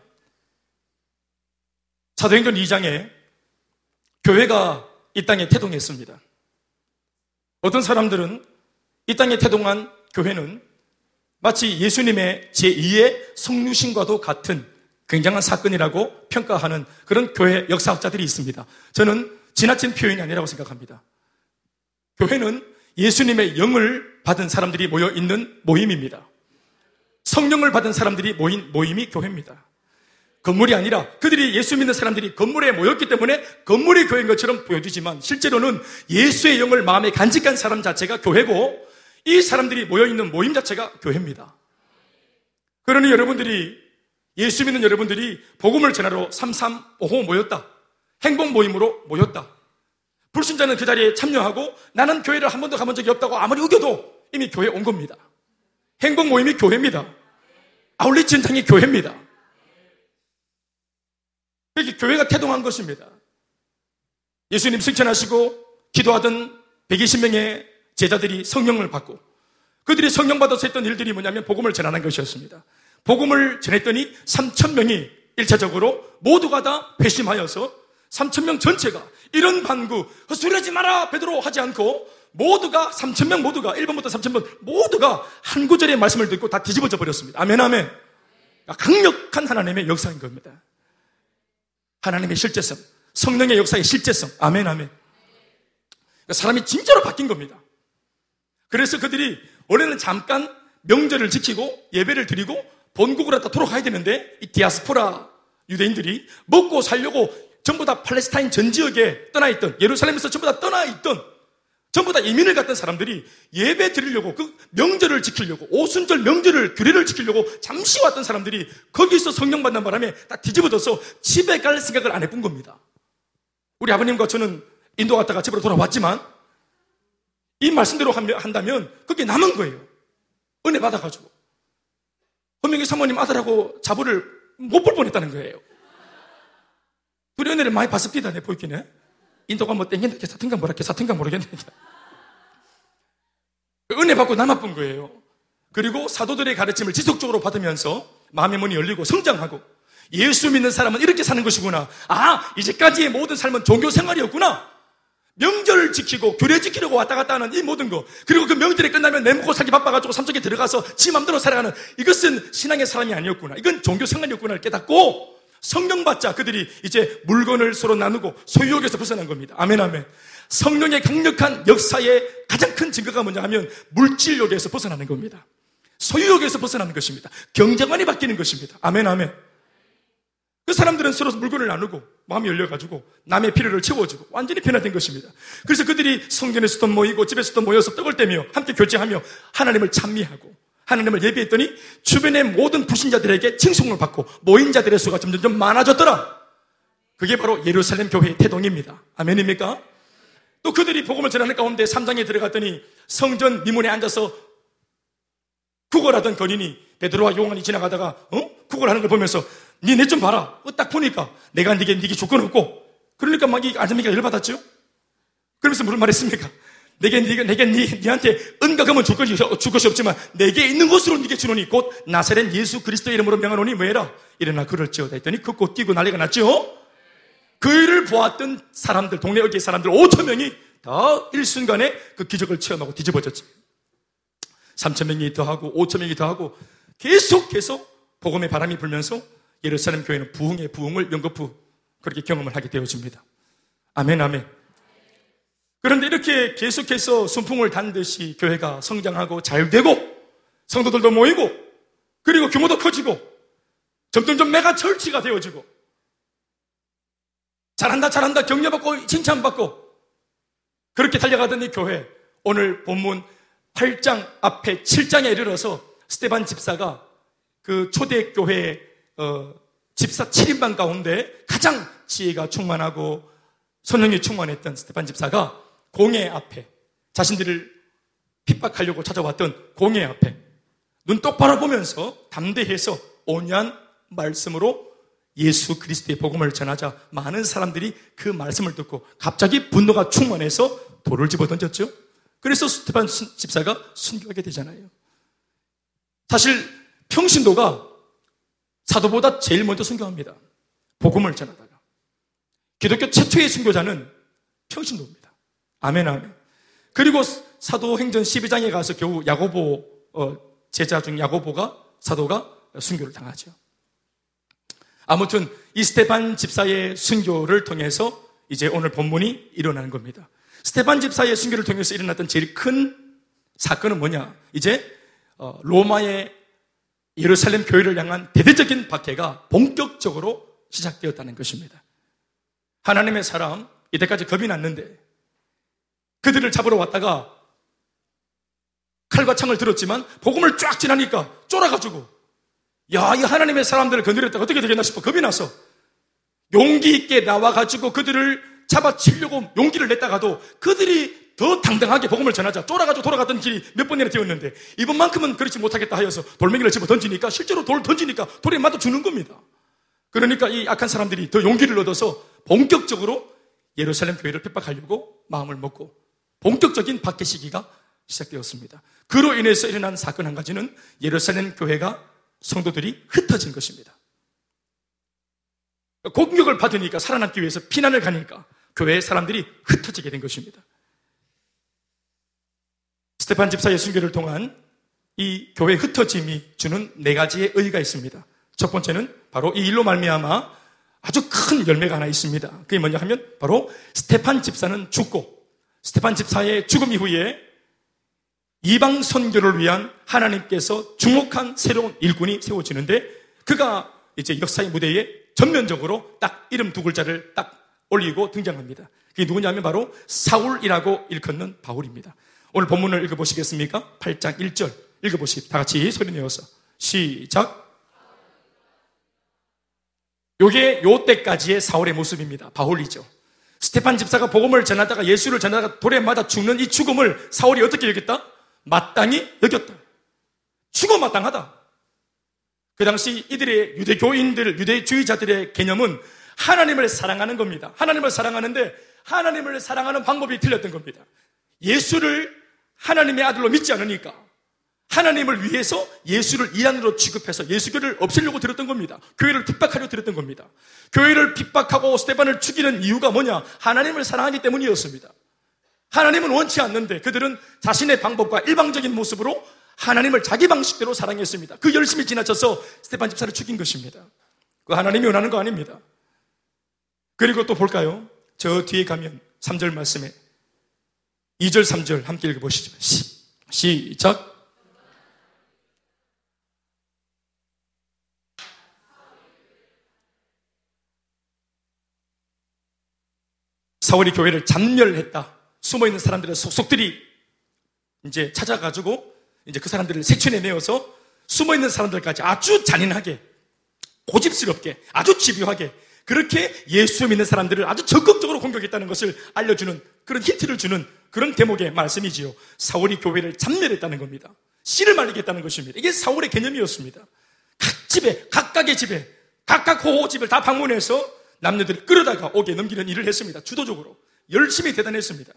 사도행전 이 장에 교회가 이 땅에 태동했습니다. 어떤 사람들은 이 땅에 태동한 교회는 마치 예수님의 제이의 성류신과도 같은 굉장한 사건이라고 평가하는 그런 교회 역사학자들이 있습니다. 저는 지나친 표현이 아니라고 생각합니다. 교회는 예수님의 영을 받은 사람들이 모여 있는 모임입니다. 성령을 받은 사람들이 모인 모임이 교회입니다. 건물이 아니라 그들이 예수 믿는 사람들이 건물에 모였기 때문에 건물이 교회인 것처럼 보여지지만 실제로는 예수의 영을 마음에 간직한 사람 자체가 교회고 이 사람들이 모여 있는 모임 자체가 교회입니다. 그러니 여러분들이 예수 믿는 여러분들이 복음을 전하러 삼삼오오 모였다. 행복 모임으로 모였다. 불신자는 그 자리에 참여하고 나는 교회를 한 번도 가본 적이 없다고 아무리 우겨도 이미 교회에 온 겁니다. 행복 모임이 교회입니다. 아울렛 전당이 교회입니다. 이렇게 교회가 태동한 것입니다. 예수님 승천하시고 기도하던 백이십 명의 제자들이 성령을 받고 그들이 성령 받아서 했던 일들이 뭐냐면 복음을 전하는 것이었습니다. 복음을 전했더니 삼천 명이 일차적으로 모두가 다 회심하여서 삼천 명 전체가 이런 반구 헛소리하지 마라 베드로 하지 않고 모두가 삼천 명 모두가 일 번부터 삼천 명 모두가 한 구절의 말씀을 듣고 다 뒤집어져 버렸습니다. 아멘 아멘. 강력한 하나님의 역사인 겁니다. 하나님의 실제성, 성령의 역사의 실제성. 아멘 아멘. 사람이 진짜로 바뀐 겁니다. 그래서 그들이 원래는 잠깐 명절을 지키고 예배를 드리고 본국으로 다 돌아가야 되는데 이 디아스포라 유대인들이 먹고 살려고 전부 다 팔레스타인 전 지역에 떠나있던, 예루살렘에서 전부 다 떠나있던, 전부 다 이민을 갔던 사람들이 예배 드리려고, 그 명절을 지키려고, 오순절 명절을, 규례를 지키려고 잠시 왔던 사람들이 거기서 성령 받는 바람에 다 뒤집어져서 집에 갈 생각을 안 해본 겁니다. 우리 아버님과 저는 인도 갔다가 집으로 돌아왔지만 이 말씀대로 한다면 그게 남은 거예요. 은혜 받아가지고. 허명기 사모님 아들하고 자부를 못 볼 뻔했다는 거예요. 우리 은혜를 많이 받습니다. 내 보이기네. 인도가 뭐 땡긴다 사튼가 뭐라 사튼가 모르겠네. 은혜 받고 남아쁜 거예요. 그리고 사도들의 가르침을 지속적으로 받으면서 마음의 문이 열리고 성장하고 예수 믿는 사람은 이렇게 사는 것이구나. 아, 이제까지의 모든 삶은 종교 생활이었구나. 명절을 지키고 규례 지키려고 왔다 갔다 하는 이 모든 거, 그리고 그 명절이 끝나면 내 먹고 살기 바빠가지고 산속에 들어가서 지 맘대로 살아가는 이것은 신앙의 사람이 아니었구나. 이건 종교 생활이었구나를 깨닫고 성령 받자 그들이 이제 물건을 서로 나누고 소유욕에서 벗어난 겁니다. 아멘 아멘. 성령의 강력한 역사의 가장 큰 증거가 뭐냐 하면 물질욕에서 벗어나는 겁니다. 소유욕에서 벗어나는 것입니다. 경제관이 바뀌는 것입니다. 아멘 아멘. 그 사람들은 서로 물건을 나누고 마음이 열려가지고 남의 필요를 채워주고 완전히 변화된 것입니다. 그래서 그들이 성전에서도 모이고 집에서도 모여서 떡을 떼며 함께 교제하며 하나님을 찬미하고 하나님을 예배했더니 주변의 모든 불신자들에게 칭송을 받고 모인 자들의 수가 점점 많아졌더라. 그게 바로 예루살렘 교회의 태동입니다. 아멘입니까? 또 그들이 복음을 전하는 가운데 삼 장에 들어갔더니 성전 미문에 앉아서 구걸하던 거린이 베드로와 요한이 지나가다가 어? 구걸하는 걸 보면서 니 내 좀 봐라. 어, 딱 보니까 내가 니게 니게 조건 없고 그러니까 막 이 아줌마가 열받았죠. 그러면서 무슨 말했습니까? 내게 니가 내게 니 니한테 은과 금은 줄 것이 줄 것이 없지만 내게 있는 것으로 니게 주노니 곧 나사렛 예수 그리스도의 이름으로 명하노니 뭐해라. 일어나 그럴지어다 했더니 그 꽃 뛰고 난리가 났죠. 그 일을 보았던 사람들 동네 어귀의 사람들 오천 명이 다 일순간에 그 기적을 체험하고 뒤집어졌지. 삼천 명이 더하고 오천 명이 더하고 계속해서 복음의 바람이 불면서 예루살렘 교회는 부흥의 부흥을 연거푸 그렇게 경험을 하게 되어집니다. 아멘 아멘. 그런데 이렇게 계속해서 순풍을 단 듯이 교회가 성장하고 잘되고 성도들도 모이고 그리고 규모도 커지고 점점점 메가 철치가 되어지고 잘한다 잘한다 격려받고 칭찬받고 그렇게 달려가던 이 교회, 오늘 본문 팔 장 앞에 칠 장에 이르러서 스데반 집사가 그 초대교회 어, 집사 칠 인방 가운데 가장 지혜가 충만하고 선행이 충만했던 스데반 집사가 공회 앞에, 자신들을 핍박하려고 찾아왔던 공회 앞에 눈 똑바로 보면서 담대해서 온유한 말씀으로 예수 그리스도의 복음을 전하자 많은 사람들이 그 말씀을 듣고 갑자기 분노가 충만해서 돌을 집어 던졌죠. 그래서 스데반 집사가 순교하게 되잖아요. 사실 평신도가 사도보다 제일 먼저 순교합니다. 복음을 전하다가. 기독교 최초의 순교자는 평신도입니다. 아멘 아멘. 그리고 사도행전 십이 장에 가서 겨우 야고보 어, 제자 중 야고보가 사도가 순교를 당하죠. 아무튼 이 스데반 집사의 순교를 통해서 이제 오늘 본문이 일어나는 겁니다. 스데반 집사의 순교를 통해서 일어났던 제일 큰 사건은 뭐냐? 이제 로마의 예루살렘 교회를 향한 대대적인 박해가 본격적으로 시작되었다는 것입니다. 하나님의 사람, 이때까지 겁이 났는데 그들을 잡으러 왔다가 칼과 창을 들었지만 복음을 쫙 지나니까 쫄아가지고 야, 이 하나님의 사람들을 건드렸다가 어떻게 되겠나 싶어 겁이 나서 용기 있게 나와가지고 그들을 잡아치려고 용기를 냈다가도 그들이 더 당당하게 복음을 전하자 쫄아가지고 돌아갔던 길이 몇 번이나 되었는데 이번만큼은 그렇지 못하겠다 하여서 돌멩이를 집어 던지니까 실제로 돌 던지니까 돌에 맞아 죽는 겁니다. 그러니까 이 악한 사람들이 더 용기를 얻어서 본격적으로 예루살렘 교회를 핍박하려고 마음을 먹고 본격적인 박해 시기가 시작되었습니다. 그로 인해서 일어난 사건 한 가지는 예루살렘 교회가 성도들이 흩어진 것입니다. 공격을 받으니까 살아남기 위해서 피난을 가니까 교회의 사람들이 흩어지게 된 것입니다. 스데반 집사의 순교를 통한 이 교회 흩어짐이 주는 네 가지의 의의가 있습니다. 첫 번째는 바로 이 일로 말미암아 아주 큰 열매가 하나 있습니다. 그게 뭐냐 하면 바로 스데반 집사는 죽고 스데반 집사의 죽음 이후에 이방 선교를 위한 하나님께서 주목한 새로운 일꾼이 세워지는데 그가 이제 역사의 무대에 전면적으로 딱 이름 두 글자를 딱 올리고 등장합니다. 그게 누구냐면 바로 사울이라고 일컫는 바울입니다. 오늘 본문을 읽어보시겠습니까? 팔 장 일 절 읽어보시겠습니다. 다 같이 소리 내어서 시작. 요게 요때까지의 사울의 모습입니다. 바울이죠. 스데반 집사가 복음을 전하다가 예수를 전하다가 돌에 맞아 죽는 이 죽음을 사울이 어떻게 여겼다? 마땅히 여겼다. 죽어 마땅하다. 그 당시 이들의 유대교인들, 유대주의자들의 개념은 하나님을 사랑하는 겁니다. 하나님을 사랑하는데 하나님을 사랑하는 방법이 틀렸던 겁니다. 예수를 하나님의 아들로 믿지 않으니까 하나님을 위해서 예수를 이란으로 취급해서 예수교를 없애려고 들었던 겁니다. 교회를 핍박하려고 들었던 겁니다. 교회를 핍박하고 스데반을 죽이는 이유가 뭐냐? 하나님을 사랑하기 때문이었습니다. 하나님은 원치 않는데 그들은 자신의 방법과 일방적인 모습으로 하나님을 자기 방식대로 사랑했습니다. 그 열심히 지나쳐서 스데반 집사를 죽인 것입니다. 그 하나님이 원하는 거 아닙니다. 그리고 또 볼까요? 저 뒤에 가면 삼 절 말씀에 이 절 삼 절 함께 읽어보시죠. 시, 시작. 사울이 교회를 잔멸했다. 숨어있는 사람들의 속속들이 이제 찾아가지고 이제 그 사람들을 색천에 내어서 숨어있는 사람들까지 아주 잔인하게, 고집스럽게, 아주 집요하게 그렇게 예수 믿는 사람들을 아주 적극적으로 공격했다는 것을 알려주는 그런 힌트를 주는 그런 대목의 말씀이지요. 사울이 교회를 잔멸했다는 겁니다. 씨를 말리겠다는 것입니다. 이게 사울의 개념이었습니다. 각 집에, 각각의 집에, 각각 호호 집을 다 방문해서 남녀들을 끌어다가 옥에 넘기는 일을 했습니다. 주도적으로. 열심히 대단했습니다.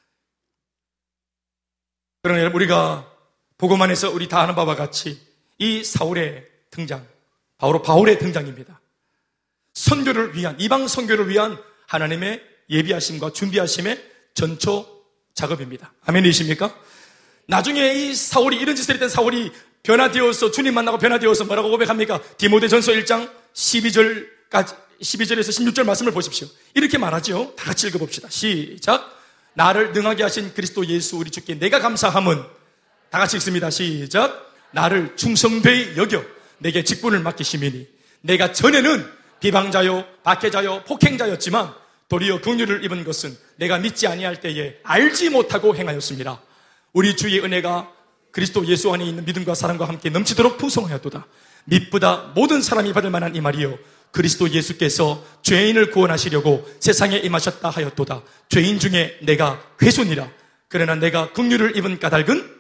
그러나 여러분, 우리가 복음 안에서 우리 다 아는 바와 같이 이 사울의 등장, 바로 바울의 등장입니다. 선교를 위한, 이방 선교를 위한 하나님의 예비하심과 준비하심의 전초 작업입니다. 아멘이십니까? 나중에 이 사울이, 이런 짓을 했던 사울이 변화되어서, 주님 만나고 변화되어서 뭐라고 고백합니까? 디모데전서 일 장 십이 절까지, 십이 절에서 십육 절 말씀을 보십시오. 이렇게 말하죠. 다 같이 읽어봅시다. 시작. 나를 능하게 하신 그리스도 예수 우리 주께 내가 감사함은, 다 같이 읽습니다. 시작. 나를 충성되이 여겨 내게 직분을 맡기심이니 내가 전에는 비방자요 박해자요 폭행자였지만 도리어 긍휼을 입은 것은 내가 믿지 아니할 때에 알지 못하고 행하였습니다. 우리 주의 은혜가 그리스도 예수 안에 있는 믿음과 사랑과 함께 넘치도록 풍성하였도다. 믿보다 모든 사람이 받을 만한 이 말이요 그리스도 예수께서 죄인을 구원하시려고 세상에 임하셨다 하였도다. 죄인 중에 내가 괴손이라. 그러나 내가 긍휼을 입은 까닭은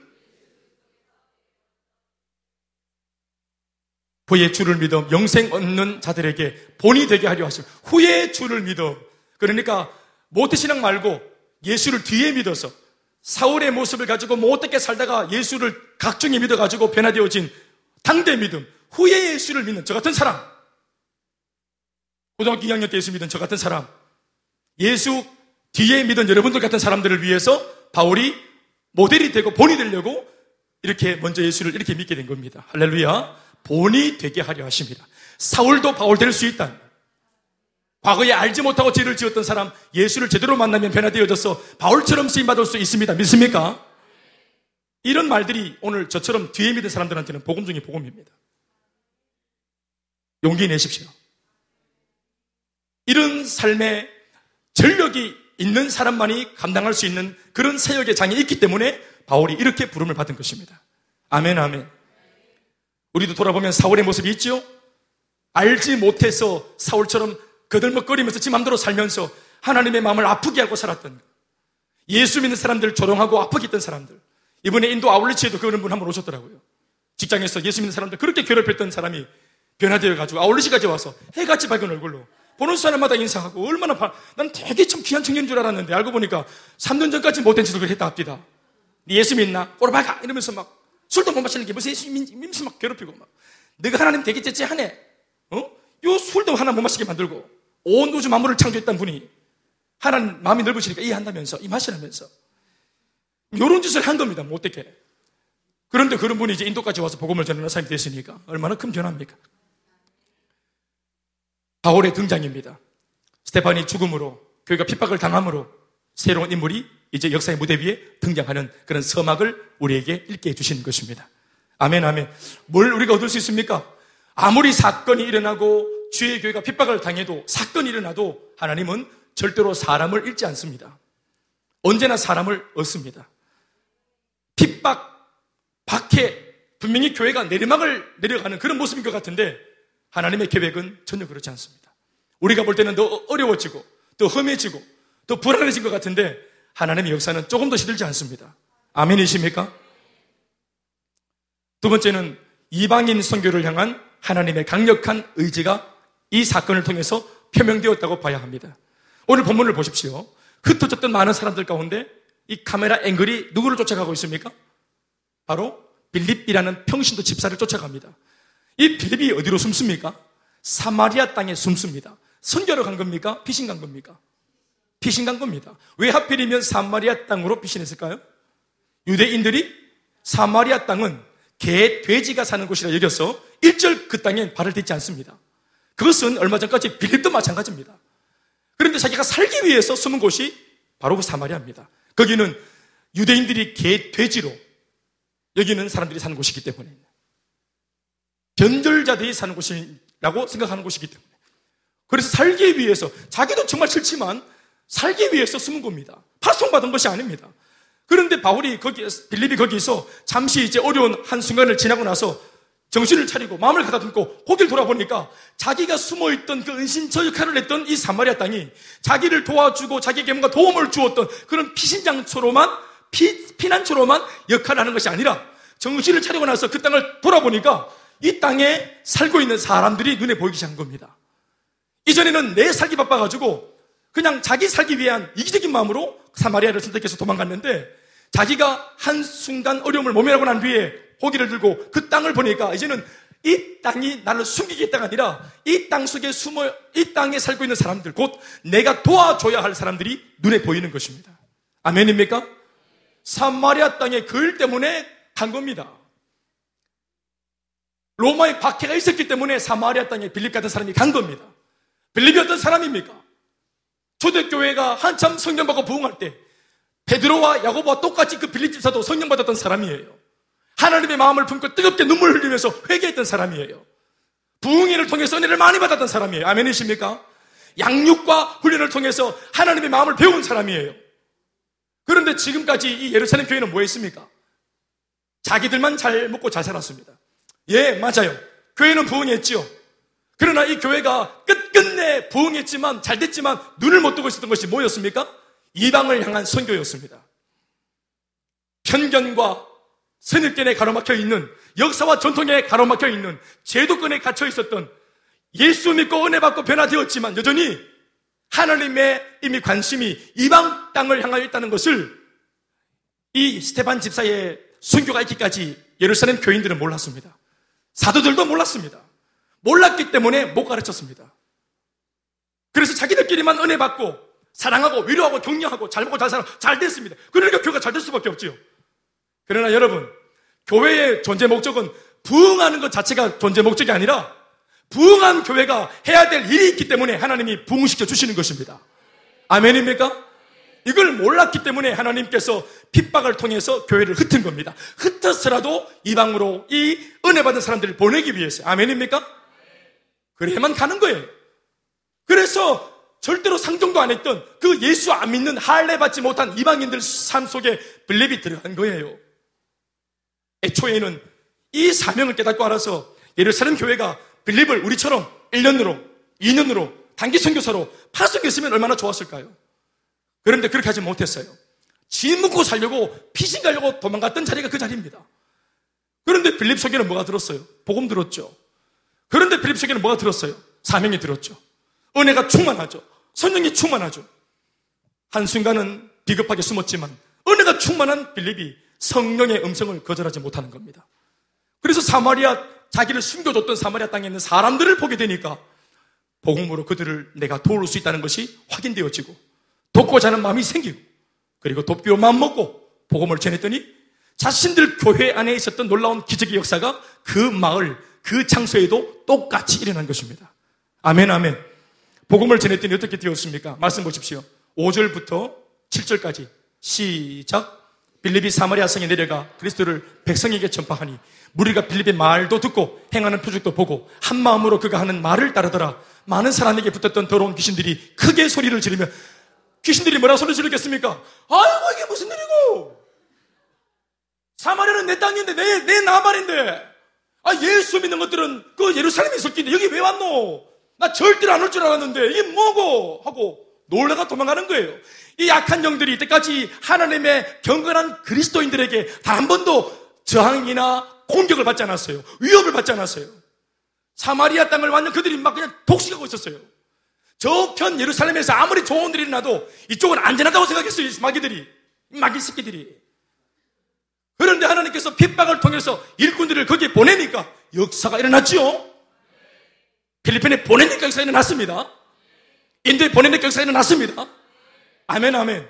후에 주를 믿어 영생 얻는 자들에게 본이 되게 하려 하심. 후에 주를 믿어. 그러니까 모태신앙 말고 예수를 뒤에 믿어서 사울의 모습을 가지고 뭐 어떻게 살다가 예수를 각종에 믿어가지고 변화되어진 당대 믿음, 후에 예수를 믿는 저 같은 사람, 고등학교 이 학년 때 예수 믿은 저 같은 사람, 예수 뒤에 믿은 여러분들 같은 사람들을 위해서 바울이 모델이 되고 본이 되려고 이렇게 먼저 예수를 이렇게 믿게 된 겁니다. 할렐루야. 본이 되게 하려 하십니다. 사울도 바울 될 수 있다. 과거에 알지 못하고 죄를 지었던 사람 예수를 제대로 만나면 변화되어져서 바울처럼 쓰임받을 수 있습니다. 믿습니까? 이런 말들이 오늘 저처럼 뒤에 믿은 사람들한테는 복음 중에 복음입니다. 용기 내십시오. 이런 삶에 전력이 있는 사람만이 감당할 수 있는 그런 사역의 장이 있기 때문에 바울이 이렇게 부름을 받은 것입니다. 아멘, 아멘. 우리도 돌아보면 사울의 모습이 있죠? 알지 못해서 사울처럼 거들먹거리면서 지 맘대로 살면서 하나님의 마음을 아프게 하고 살았던 것. 예수 믿는 사람들 조롱하고 아프게 했던 사람들. 이번에 인도 아울리치에도 그런 분 한 분 오셨더라고요. 직장에서 예수 믿는 사람들 그렇게 괴롭혔던 사람이 변화되어가지고 아울리치까지 와서 해같이 밝은 얼굴로 보는 사람마다 인사하고 얼마나 바... 난 되게 참 귀한 청년인 줄 알았는데 알고 보니까 삼 년 전까지 못된 짓을 했다 합디다. 네 예수 믿나? 꼬라박아! 이러면서 막 술도 못 마시는 게 무슨 예수 믿으면서 막 괴롭히고 막 너가 하나님 되게 째째하네. 어? 요 술도 하나 못 마시게 만들고 온 우주 만물을 창조했던 분이 하나님 마음이 넓으시니까 이해한다면서 임하시라면서 요런 짓을 한 겁니다. 뭐 어떻게. 그런데 그런 분이 이제 인도까지 와서 복음을 전하는 사람이 됐으니까 얼마나 큰 변화입니까? 바울의 등장입니다. 스테반이 죽음으로 교회가 핍박을 당함으로 새로운 인물이 이제 역사의 무대 위에 등장하는 그런 서막을 우리에게 읽게 해주시는 것입니다. 아멘, 아멘. 뭘 우리가 얻을 수 있습니까? 아무리 사건이 일어나고 주의 교회가 핍박을 당해도 사건이 일어나도 하나님은 절대로 사람을 잃지 않습니다. 언제나 사람을 얻습니다. 핍박, 박해, 분명히 교회가 내리막을 내려가는 그런 모습인 것 같은데 하나님의 계획은 전혀 그렇지 않습니다. 우리가 볼 때는 더 어려워지고 더 험해지고 더 불안해진 것 같은데 하나님의 역사는 조금 더 시들지 않습니다. 아멘이십니까? 두 번째는 이방인 선교를 향한 하나님의 강력한 의지가 이 사건을 통해서 표명되었다고 봐야 합니다. 오늘 본문을 보십시오. 흩어졌던 많은 사람들 가운데 이 카메라 앵글이 누구를 쫓아가고 있습니까? 바로 빌립이라는 평신도 집사를 쫓아갑니다. 이 빌립이 어디로 숨습니까? 사마리아 땅에 숨습니다. 선교로 간 겁니까? 피신 간 겁니까? 피신 간 겁니다. 왜 하필이면 사마리아 땅으로 피신했을까요? 유대인들이 사마리아 땅은 개, 돼지가 사는 곳이라 여겨서 일절 그 땅에 발을 딛지 않습니다. 그것은 얼마 전까지 빌립도 마찬가지입니다. 그런데 자기가 살기 위해서 숨은 곳이 바로 그 사마리아입니다. 거기는 유대인들이 개, 돼지로 여기는 사람들이 사는 곳이기 때문에 변절자들이 사는 곳이라고 생각하는 곳이기 때문에 그래서 살기 위해서 자기도 정말 싫지만 살기 위해서 숨은 겁니다. 파송받은 것이 아닙니다. 그런데 바울이 거기, 빌립이 거기서 잠시 이제 어려운 한순간을 지나고 나서 정신을 차리고 마음을 가다듬고 고개를 돌아보니까 자기가 숨어있던 그 은신처 역할을 했던 이 사마리아 땅이 자기를 도와주고 자기에게 뭔가 도움을 주었던 그런 피신장처로만, 피, 피난처로만 역할을 하는 것이 아니라 정신을 차리고 나서 그 땅을 돌아보니까 이 땅에 살고 있는 사람들이 눈에 보이기 시작한 겁니다. 이전에는 내 살기 바빠가지고 그냥 자기 살기 위한 이기적인 마음으로 사마리아를 선택해서 도망갔는데 자기가 한순간 어려움을 모면하고 난 뒤에 고개를 들고 그 땅을 보니까 이제는 이 땅이 나를 숨기겠다가 아니라 이 땅 속에 숨어 이 땅에 살고 있는 사람들 곧 내가 도와줘야 할 사람들이 눈에 보이는 것입니다. 아멘입니까? 사마리아 땅의 글 때문에 간 겁니다. 로마의 박해가 있었기 때문에 사마리아 땅에 빌립 같은 사람이 간 겁니다. 빌립이 어떤 사람입니까? 초대교회가 한참 성령받고 부흥할 때 베드로와 야고보와 똑같이 그 빌립 집사도 성령받았던 사람이에요. 하나님의 마음을 품고 뜨겁게 눈물을 흘리면서 회개했던 사람이에요. 부흥회를 통해서 은혜를 많이 받았던 사람이에요. 아멘이십니까? 양육과 훈련을 통해서 하나님의 마음을 배운 사람이에요. 그런데 지금까지 이 예루살렘 교회는 뭐 했습니까? 자기들만 잘 먹고 잘 살았습니다. 예, 맞아요. 교회는 부흥했지요. 그러나 이 교회가 끝끝내 부흥했지만, 잘 됐지만 눈을 못 뜨고 있었던 것이 뭐였습니까? 이방을 향한 선교였습니다. 편견과 선입견에 가로막혀 있는, 역사와 전통에 가로막혀 있는, 제도권에 갇혀 있었던, 예수 믿고 은혜 받고 변화되었지만 여전히 하나님의 이미 관심이 이방 땅을 향하여 있다는 것을 이 스테반 집사의 순교가 있기까지 예루살렘 교인들은 몰랐습니다. 사도들도 몰랐습니다. 몰랐기 때문에 못 가르쳤습니다. 그래서 자기들끼리만 은혜 받고 사랑하고 위로하고 격려하고 잘 먹고 잘 살아 잘 됐습니다. 그러니까 교회가 잘 될 수밖에 없지요. 그러나 여러분, 교회의 존재 목적은 부흥하는 것 자체가 존재 목적이 아니라 부흥한 교회가 해야 될 일이 있기 때문에 하나님이 부흥시켜 주시는 것입니다. 아멘입니까? 이걸 몰랐기 때문에 하나님께서 핍박을 통해서 교회를 흩은 겁니다. 흩어서라도 이방으로 이 은혜 받은 사람들을 보내기 위해서. 아멘입니까? 그래야만 가는 거예요. 그래서 절대로 상종도 안 했던 그 예수 안 믿는 할례 받지 못한 이방인들 삶 속에 빌립이 들어간 거예요. 애초에는 이 사명을 깨닫고 알아서 예루살렘 교회가 빌립을 우리처럼 일 년으로, 이 년으로 단기 선교사로 파송했으면 얼마나 좋았을까요? 그런데 그렇게 하지 못했어요. 지 먹고 살려고 피신 가려고 도망갔던 자리가 그 자리입니다. 그런데 빌립 속에는 뭐가 들었어요? 복음 들었죠. 그런데 빌립 속에는 뭐가 들었어요? 사명이 들었죠. 은혜가 충만하죠. 성령이 충만하죠. 한순간은 비겁하게 숨었지만 은혜가 충만한 빌립이 성령의 음성을 거절하지 못하는 겁니다. 그래서 사마리아, 자기를 숨겨줬던 사마리아 땅에 있는 사람들을 보게 되니까 복음으로 그들을 내가 도울 수 있다는 것이 확인되어지고 돕고자 하는 마음이 생기고, 그리고 돕기로 마음먹고 복음을 전했더니 자신들 교회 안에 있었던 놀라운 기적의 역사가 그 마을, 그 장소에도 똑같이 일어난 것입니다. 아멘, 아멘. 복음을 전했더니 어떻게 되었습니까? 말씀 보십시오. 오 절부터 칠 절까지 시작. 빌립이 사마리아 성에 내려가 그리스도를 백성에게 전파하니 무리가 빌립의 말도 듣고 행하는 표적도 보고 한 마음으로 그가 하는 말을 따르더라. 많은 사람에게 붙었던 더러운 귀신들이 크게 소리를 지르며, 귀신들이 뭐라 소리 지르겠습니까? 아이고, 이게 무슨 일이고, 사마리아는 내 땅인데, 내, 내 나발인데, 아, 예수 믿는 것들은 그 예루살렘에 있었긴데 여기 왜 왔노? 나 절대로 안 올 줄 알았는데 이게 뭐고? 하고 놀라가 도망가는 거예요. 이 약한 영들이 이때까지 하나님의 경건한 그리스도인들에게 단 한 번도 저항이나 공격을 받지 않았어요. 위협을 받지 않았어요. 사마리아 땅을 완전 그들이 막 그냥 독식하고 있었어요. 저편 예루살렘에서 아무리 좋은 일이 나도 이쪽은 안전하다고 생각했어요. 이 마귀들이, 마귀 새끼들이. 그런데 하나님께서 핍박을 통해서 일꾼들을 거기에 보내니까 역사가 일어났지요. 필리핀에 보내니까 역사가 일어났습니다. 인도에 보내니까 역사가 일어났습니다. 아멘, 아멘.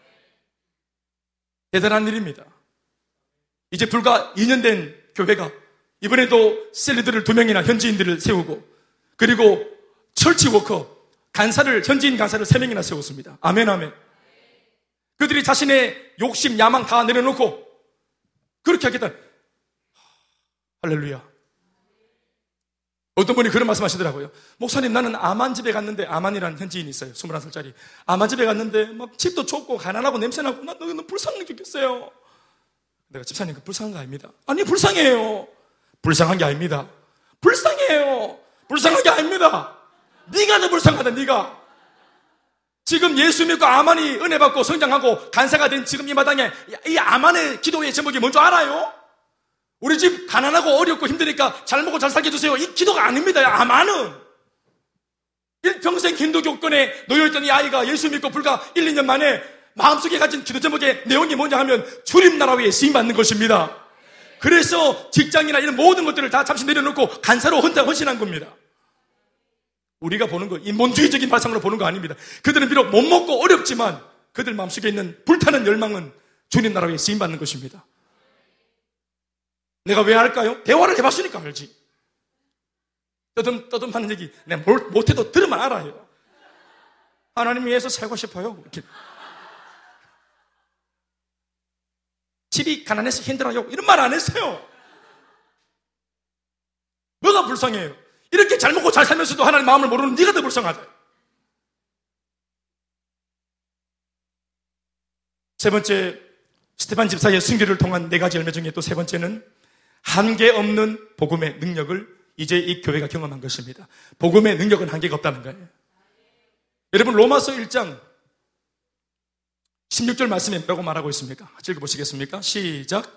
대단한 일입니다. 이제 불과 이 년 된 교회가 이번에도 셀리들을 두 명이나 현지인들을 세우고, 그리고 철치워커, 간사를, 현지인 간사를 세 명이나 세웠습니다. 아멘, 아멘. 그들이 자신의 욕심, 야망 다 내려놓고 그렇게 하겠다. 할렐루야. 어떤 분이 그런 말씀 하시더라고요. 목사님, 나는 아만 집에 갔는데, 아만이라는 현지인이 있어요. 스물한 살짜리. 아만 집에 갔는데 막 집도 좁고 가난하고 냄새나고 나 너무 불쌍하게 느꼈어요. 내가 집사님, 그 불쌍한 거 아닙니다. 아니, 불쌍해요. 불쌍한 게 아닙니다. 불쌍해요. 불쌍한 게 아닙니다. 네가 더 불쌍하다, 네가. 지금 예수 믿고 아만이 은혜 받고 성장하고 간사가 된 지금 이 마당에 이 아만의 기도의 제목이 뭔지 알아요? 우리 집 가난하고 어렵고 힘드니까 잘 먹고 잘 살게 해주세요. 이 기도가 아닙니다. 아만은 일평생 힌두 교권에 놓여있던 이 아이가 예수 믿고 불과 일, 이 년 만에 마음속에 가진 기도 제목의 내용이 뭐냐 하면 주님 나라 위에 쓰임받는 것입니다. 그래서 직장이나 이런 모든 것들을 다 잠시 내려놓고 간사로 혼자 헌신한 겁니다. 우리가 보는 거, 인본주의적인 발상으로 보는 거 아닙니다. 그들은 비록 못 먹고 어렵지만 그들 마음속에 있는 불타는 열망은 주님 나라 위에 쓰임받는 것입니다. 내가 왜 할까요? 대화를 해봤으니까 알지. 떠듬, 떠듬 하는 얘기 내가 못해도 들으면 알아요. 하나님 위해서 살고 싶어요. 이렇게. 집이 가난해서 힘들어요. 이런 말 안 했어요. 뭐가 불쌍해요? 이렇게 잘 먹고 잘 살면서도 하나님 마음을 모르는 네가 더 불쌍하다. 세 번째, 스테반 집사의 순교를 통한 네 가지 열매 중에 또 세 번째는 한계 없는 복음의 능력을 이제 이 교회가 경험한 것입니다. 복음의 능력은 한계가 없다는 거예요. 여러분, 로마서 일 장 십육 절 말씀에 뭐라고 말하고 있습니까? 읽어보시겠습니까? 시작.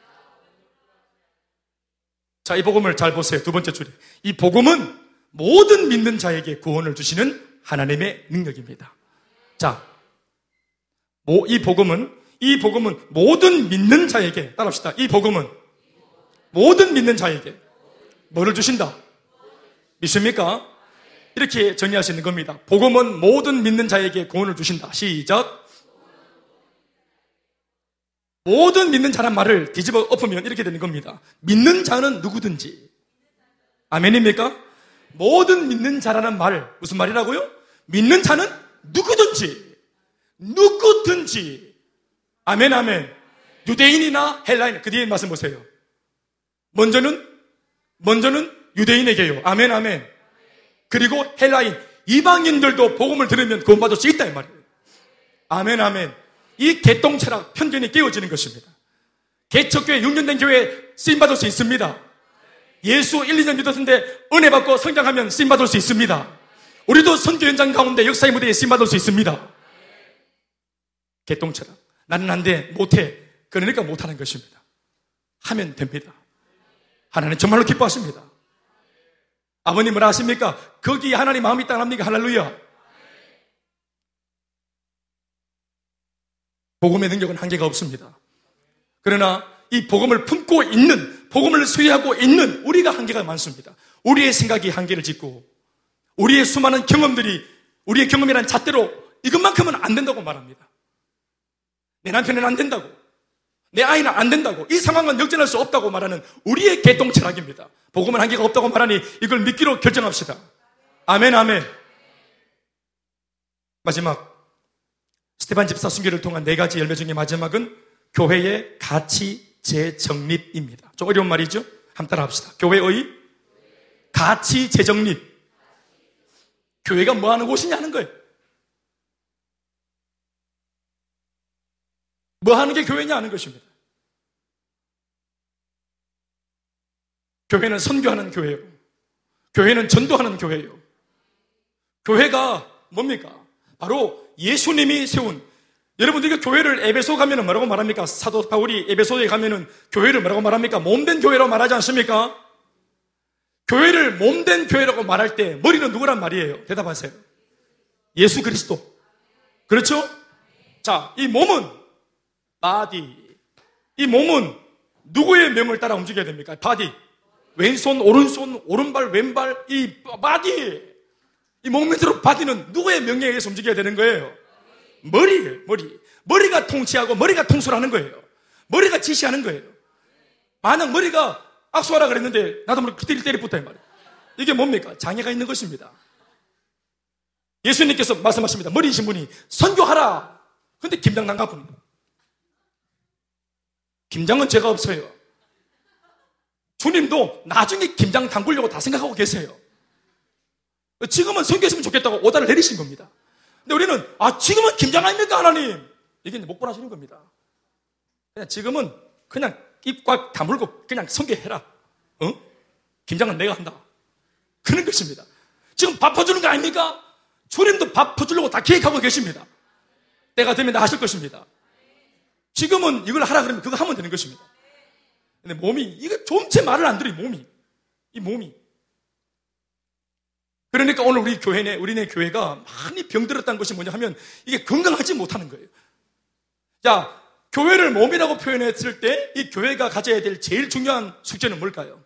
자, 이 복음을 잘 보세요. 두 번째 줄에. 이 복음은 모든 믿는 자에게 구원을 주시는 하나님의 능력입니다. 자, 이 복음은, 이 복음은 모든 믿는 자에게, 따라합시다. 이 복음은 모든 믿는 자에게 뭐를 주신다? 믿습니까? 이렇게 정리할 수 있는 겁니다. 복음은 모든 믿는 자에게 구원을 주신다. 시작. 모든 믿는 자란 말을 뒤집어 엎으면 이렇게 되는 겁니다. 믿는 자는 누구든지. 아멘입니까? 모든 믿는 자라는 말, 무슨 말이라고요? 믿는 자는 누구든지. 누구든지. 아멘, 아멘. 유대인이나 헬라인, 그 뒤에 말씀 보세요. 먼저는, 먼저는 유대인에게요. 아멘, 아멘. 그리고 헬라인, 이방인들도 복음을 들으면 구원받을 수 있다, 이 말이에요. 아멘, 아멘. 이 개똥철학, 편견이 깨어지는 것입니다. 개척교회, 육 년 된 교회에 쓰임받을 수 있습니다. 예수 일, 이 년 믿었는데 은혜 받고 성장하면 쓰임받을 수 있습니다. 우리도 선교 현장 가운데 역사의 무대에 쓰임받을 수 있습니다. 개똥철학. 나는 안 돼, 못해. 그러니까 못하는 것입니다. 하면 됩니다. 하나님 정말로 기뻐하십니다. 아버님 뭐라 하십니까? 거기에 하나님 마음이 땅합니까? 할렐루야. 복음의 능력은 한계가 없습니다. 그러나 이 복음을 품고 있는, 복음을 수여하고 있는 우리가 한계가 많습니다. 우리의 생각이 한계를 짓고 우리의 수많은 경험들이, 우리의 경험이란 잣대로 이것만큼은 안 된다고 말합니다. 내 남편은 안 된다고, 내 아이는 안 된다고, 이 상황은 역전할 수 없다고 말하는 우리의 개똥철학입니다. 복음은 한계가 없다고 말하니 이걸 믿기로 결정합시다. 아멘, 아멘. 마지막, 스테반 집사 순교를 통한 네 가지 열매 중에 마지막은 교회의 가치 재정립입니다. 좀 어려운 말이죠? 한번 따라 합시다. 교회의 가치 재정립. 교회가 뭐 하는 곳이냐는 거예요. 뭐 하는 게 교회냐 하는 것입니다. 교회는 선교하는 교회예요. 교회는 전도하는 교회예요. 교회가 뭡니까? 바로 예수님이 세운, 여러분들이 교회를 에베소 가면은 뭐라고 말합니까? 사도 바울이 에베소에 가면은 교회를 뭐라고 말합니까? 몸된 교회라고 말하지 않습니까? 교회를 몸된 교회라고 말할 때 머리는 누구란 말이에요? 대답하세요. 예수 그리스도. 그렇죠? 자, 이 몸은 바디. 이 몸은 누구의 명을 따라 움직여야 됩니까? 바디. 왼손, 오른손, 오른발, 왼발, 이 바디. 이 몸밑으로 바디는 누구의 명령에 의해서 움직여야 되는 거예요? 머리예요, 머리. 머리가 통치하고 머리가 통솔하는 거예요. 머리가 지시하는 거예요. 만약 머리가 악수하라 그랬는데 나도 모르게 때리 때리 붙다 이 말이에요. 이게 뭡니까? 장애가 있는 것입니다. 예수님께서 말씀하십니다. 머리이신 분이 선교하라. 근데 김장 남가분입니다. 김장은 죄가 없어요. 주님도 나중에 김장 담그려고 다 생각하고 계세요. 지금은 선교했으면 좋겠다고 오다를 내리신 겁니다. 근데 우리는 아 지금은 김장 아닙니까 하나님? 이게 못 보라시는 겁니다. 그냥 지금은 그냥 입 꽉 다물고 그냥 선교해라. 어? 김장은 내가 한다. 그런 것입니다. 지금 밥 퍼주는 거 아닙니까? 주님도 밥 퍼주려고 다 계획하고 계십니다. 때가 되면 다 하실 것입니다. 지금은 이걸 하라 그러면 그거 하면 되는 것입니다. 근데 몸이 이거 좀체 말을 안 들어. 이 몸이 이 몸이 그러니까 오늘 우리 교회네, 우리네 교회가 많이 병들었다는 것이 뭐냐 하면 이게 건강하지 못하는 거예요. 자, 교회를 몸이라고 표현했을 때 이 교회가 가져야 될 제일 중요한 숙제는 뭘까요?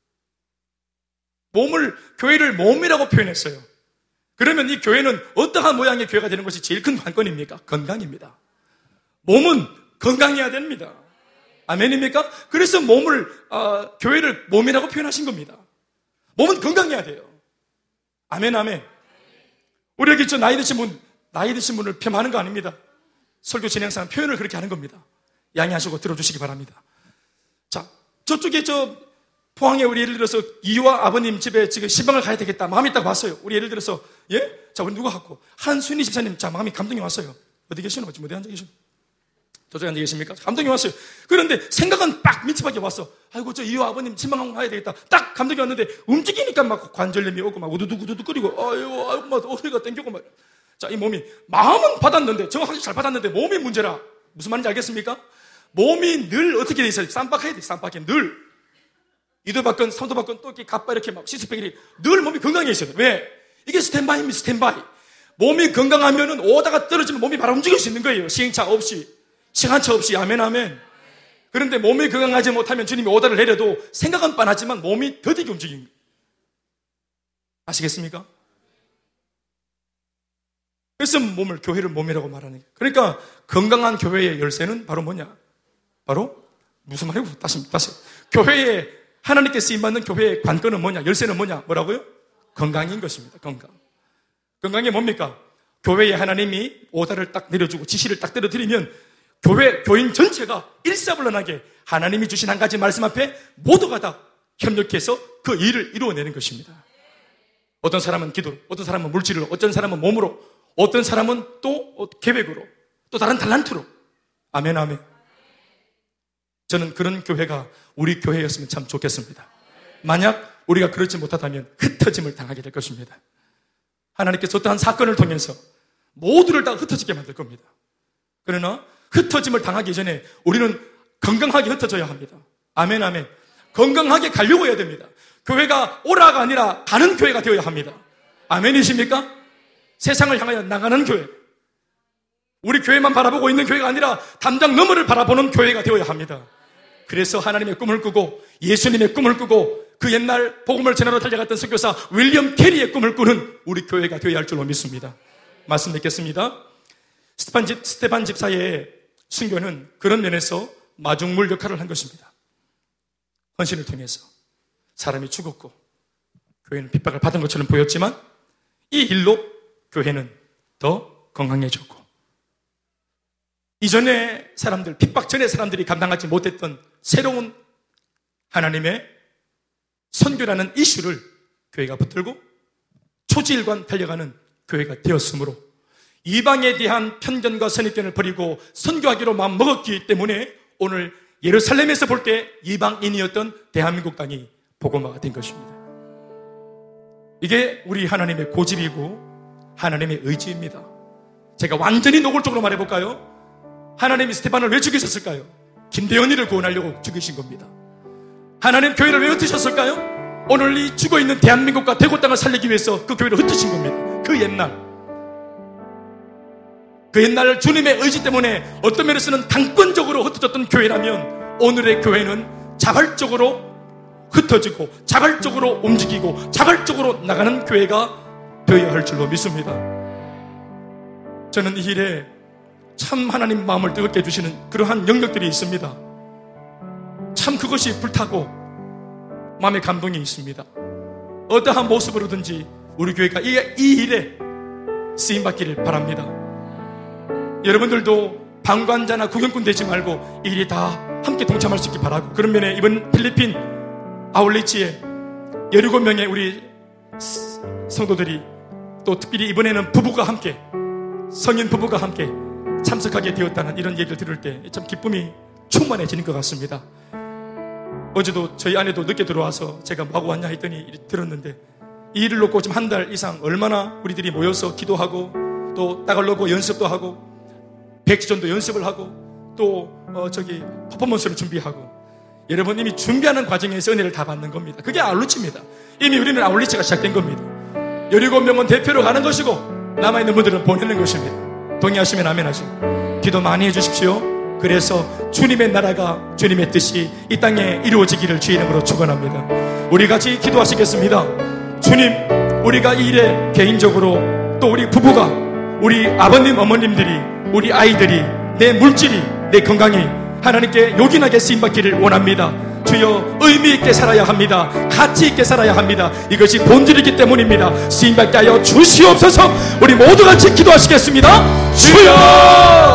몸을, 교회를 몸이라고 표현했어요. 그러면 이 교회는 어떠한 모양의 교회가 되는 것이 제일 큰 관건입니까? 건강입니다. 몸은 건강해야 됩니다. 아멘입니까? 그래서 몸을, 어, 교회를 몸이라고 표현하신 겁니다. 몸은 건강해야 돼요. 아멘, 아멘. 우리 여기 저 나이 드신 분, 나이 드신 분을 폄하하는 거 아닙니다. 설교 진행상 표현을 그렇게 하는 겁니다. 양해하시고 들어주시기 바랍니다. 자, 저쪽에 저 포항에 우리 예를 들어서 이유와 아버님 집에 지금 시방을 가야 되겠다. 마음이 딱 왔어요. 우리 예를 들어서, 예? 자, 우리 누가 갖고? 한순희 집사님, 자, 마음이 감동이 왔어요. 어디 계시노? 지금 어디 앉아 계시노? 저쪽에 앉아 계십니까? 감동이 왔어요. 그런데 생각은 빡 민첩하게 왔어. 아이고 저 이호 아버님 신방하고 가야 되겠다. 딱 감동이 왔는데 움직이니까 막 관절염이 오고 막 우두둑 우두둑 거리고 아이고 아이고 막 어디가 땡기고 막. 자, 이 몸이 마음은 받았는데 정확하게 잘 받았는데 몸이 문제라. 무슨 말인지 알겠습니까? 몸이 늘 어떻게 돼 있어요? 쌈박해야 돼. 쌈박해 늘. 이도 받건 삼도 받건 또 이렇게 갑바 이렇게 막 시스백이 늘 몸이 건강해 있어요. 왜? 이게 스탠바이입니다. 스탠바이. 몸이 건강하면은 오다가 떨어지면 몸이 바로 움직일 수 있는 거예요. 시행착 없이. 시간차 없이. 아멘 아멘. 그런데 몸이 건강하지 못하면 주님이 오다를 내려도 생각은 빤하지만 몸이 더디게 움직입니다. 아시겠습니까? 그래서 몸을 교회를 몸이라고 말하는 거예요. 그러니까 건강한 교회의 열쇠는 바로 뭐냐? 바로 무슨 말이고? 다시 다시 교회에 하나님께 쓰임받는 교회의 관건은 뭐냐? 열쇠는 뭐냐? 뭐라고요? 건강인 것입니다. 건강. 건강이 뭡니까? 교회에 하나님이 오다를 딱 내려주고 지시를 딱 떨어뜨리면 교회, 교인 전체가 일사불란하게 하나님이 주신 한 가지 말씀 앞에 모두가 다 협력해서 그 일을 이루어내는 것입니다. 어떤 사람은 기도로, 어떤 사람은 물질로, 어떤 사람은 몸으로, 어떤 사람은 또 계획으로, 또 다른 탤런트로. 아멘, 아멘. 저는 그런 교회가 우리 교회였으면 참 좋겠습니다. 만약 우리가 그렇지 못하다면 흩어짐을 당하게 될 것입니다. 하나님께서 어떠한 사건을 통해서 모두를 다 흩어지게 만들 겁니다. 그러나 흩어짐을 당하기 전에 우리는 건강하게 흩어져야 합니다. 아멘, 아멘. 건강하게 가려고 해야 됩니다. 교회가 오라가 아니라 가는 교회가 되어야 합니다. 아멘이십니까? 세상을 향하여 나가는 교회. 우리 교회만 바라보고 있는 교회가 아니라 담장 너머를 바라보는 교회가 되어야 합니다. 그래서 하나님의 꿈을 꾸고 예수님의 꿈을 꾸고 그 옛날 복음을 전하러 달려갔던 선교사 윌리엄 캐리의 꿈을 꾸는 우리 교회가 되어야 할 줄로 믿습니다. 말씀 맺겠습니다. 스테판, 집, 스테판 집사의 순교는 그런 면에서 마중물 역할을 한 것입니다. 헌신을 통해서 사람이 죽었고 교회는 핍박을 받은 것처럼 보였지만 이 일로 교회는 더 건강해졌고 이전에 사람들, 핍박 전에 사람들이 감당하지 못했던 새로운 하나님의 선교라는 이슈를 교회가 붙들고 초지일관 달려가는 교회가 되었으므로 이방에 대한 편견과 선입견을 버리고 선교하기로 마음먹었기 때문에 오늘 예루살렘에서 볼 때 이방인이었던 대한민국 땅이 복음화가 된 것입니다. 이게 우리 하나님의 고집이고 하나님의 의지입니다. 제가 완전히 노골적으로 말해볼까요? 하나님이 스테반을 왜 죽이셨을까요? 김대현이를 구원하려고 죽이신 겁니다. 하나님 교회를 왜 흩으셨을까요? 오늘 이 죽어있는 대한민국과 대구 땅을 살리기 위해서 그 교회를 흩으신 겁니다. 그 옛날 그 옛날 주님의 의지 때문에 어떤 면에서는 강권적으로 흩어졌던 교회라면 오늘의 교회는 자발적으로 흩어지고 자발적으로 움직이고 자발적으로 나가는 교회가 되어야 할 줄로 믿습니다. 저는 이 일에 참 하나님 마음을 뜨겁게 해주시는 그러한 영역들이 있습니다. 참 그것이 불타고 마음의 감동이 있습니다. 어떠한 모습으로든지 우리 교회가 이, 이 일에 쓰임받기를 바랍니다. 여러분들도 방관자나 구경꾼 되지 말고 이 일에 다 함께 동참할 수 있기 바라고 그런 면에 이번 필리핀 아울리치에 열일곱 명의 우리 성도들이 또 특별히 이번에는 부부가 함께 성인 부부가 함께 참석하게 되었다는 이런 얘기를 들을 때 참 기쁨이 충만해지는 것 같습니다. 어제도 저희 아내도 늦게 들어와서 제가 뭐하고 왔냐 했더니 들었는데 이 일을 놓고 지금 한 달 이상 얼마나 우리들이 모여서 기도하고 또 딱을 놓고 연습도 하고 백지전도 연습을 하고 또 어 저기 퍼포먼스를 준비하고 여러분 이미 준비하는 과정에서 은혜를 다 받는 겁니다. 그게 아울리치입니다. 이미 우리는 아울리치가 시작된 겁니다. 열일곱 명은 대표로 가는 것이고 남아있는 분들은 보내는 것입니다. 동의하시면 아멘 하시고 기도 많이 해주십시오. 그래서 주님의 나라가 주님의 뜻이 이 땅에 이루어지기를 주의 이름으로 축원합니다. 우리 같이 기도하시겠습니다. 주님, 우리가 이 일에 개인적으로 또 우리 부부가 우리 아버님 어머님들이 우리 아이들이 내 물질이 내 건강이 하나님께 요긴하게 쓰임받기를 원합니다. 주여 의미 있게 살아야 합니다. 가치 있게 살아야 합니다. 이것이 본질이기 때문입니다. 쓰임받게 하여 주시옵소서. 우리 모두 같이 기도하시겠습니다. 주여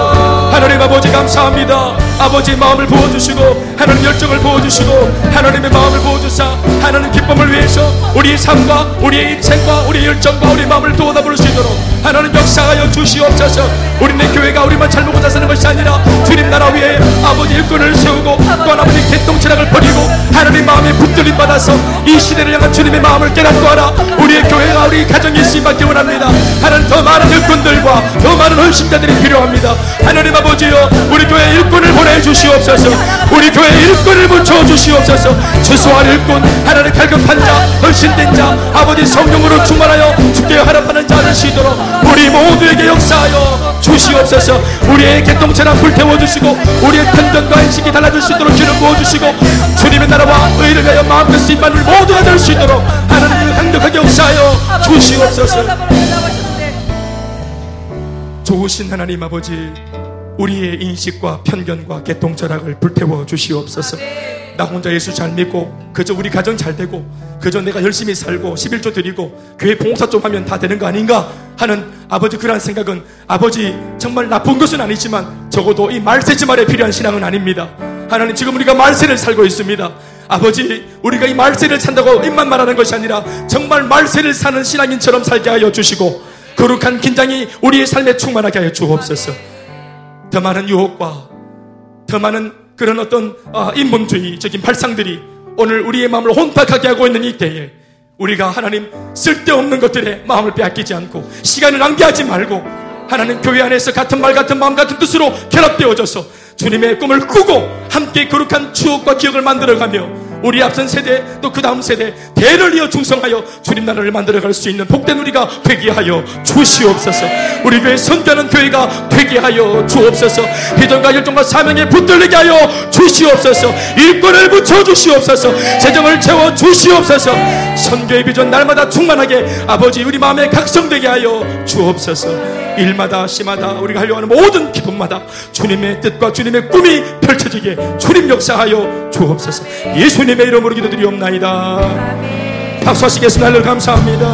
하나님 아버지 감사합니다. 아버지의 마음을 부어주시고 하나님 열정을 부어주시고 하나님의 마음을 부어주사 하나님 기쁨을 위해서 우리의 삶과 우리의 인생과 우리의 열정과 우리의 마음을 도와다 부를 수 있도록 하나님 역사하여 주시옵소서. 우리네 교회가 우리만 잘 먹고 사는 것이 아니라 주님 나라 위에 아버지 일꾼을 세우고 또 아버지 개똥철학을 버리고 하나님 마음에 붙들림 받아서 이 시대를 향한 주님의 마음을 깨닫고 하라. 우리의 교회가 우리 가정이 있음밖에 원합니다. 하나님 더 많은 일꾼들과 더 많은 헌신자들이 필요합니다. 하나님 아버지여 우리 교회 일꾼을 보내주시옵소서. 우리 교회 일꾼을 붙여주시옵소서. 주소할 일꾼 하나님 갈급한 자 헌신된 자 아버지 성령으로 충만하여 주께 하랍하는 자를 시도록 우리 모두에게 역사하여 주시옵소서. 우리의 개똥처럼 불태워주시고 우리의 편견과 인식이 달라질 수 있도록 기름 부어주시고 주님의 나라와 의를 위하여 마음껏 쓰임받는 모두가 될 수 있도록 하나님을 강력하게 역사하여 주시옵소서. 좋으신 하나님 아버지 우리의 인식과 편견과 개똥철학을 불태워 주시옵소서. 나 혼자 예수 잘 믿고 그저 우리 가정 잘 되고 그저 내가 열심히 살고 십일조 드리고 교회 봉사 좀 하면 다 되는 거 아닌가 하는 아버지 그러한 생각은 아버지 정말 나쁜 것은 아니지만 적어도 이 말세지 말에 필요한 신앙은 아닙니다. 하나님 지금 우리가 말세를 살고 있습니다. 아버지 우리가 이 말세를 산다고 입만 말하는 것이 아니라 정말 말세를 사는 신앙인처럼 살게 하여 주시고 거룩한 긴장이 우리의 삶에 충만하게 하여 주옵소서. 더 많은 유혹과 더 많은 그런 어떤 어, 인본주의적인 발상들이 오늘 우리의 마음을 혼탁하게 하고 있는 이 때에 우리가 하나님 쓸데없는 것들에 마음을 빼앗기지 않고 시간을 낭비하지 말고 하나님 교회 안에서 같은 말 같은 마음 같은 뜻으로 결합되어져서 주님의 꿈을 꾸고 함께 거룩한 추억과 기억을 만들어가며 우리 앞선 세대 또 그 다음 세대 대를 이어 충성하여 주님 나라를 만들어갈 수 있는 복된 우리가 되게 하여 주시옵소서. 우리 교회 선교하는 교회가 되게 하여 주옵소서. 비전과 열정과 사명에 붙들리게 하여 주시옵소서. 일꾼을 붙여주시옵소서. 재정을 채워 주시옵소서. 선교의 비전 날마다 충만하게 아버지 우리 마음에 각성되게 하여 주옵소서. 일마다 시마다 우리가 하려고 하는 모든 기쁨마다 주님의 뜻과 주님의 꿈이 펼쳐지게 주님 역사하여 주옵소서. 예수님의 이름으로 기도드리옵나이다. 박수하시겠습니다. 감사합니다.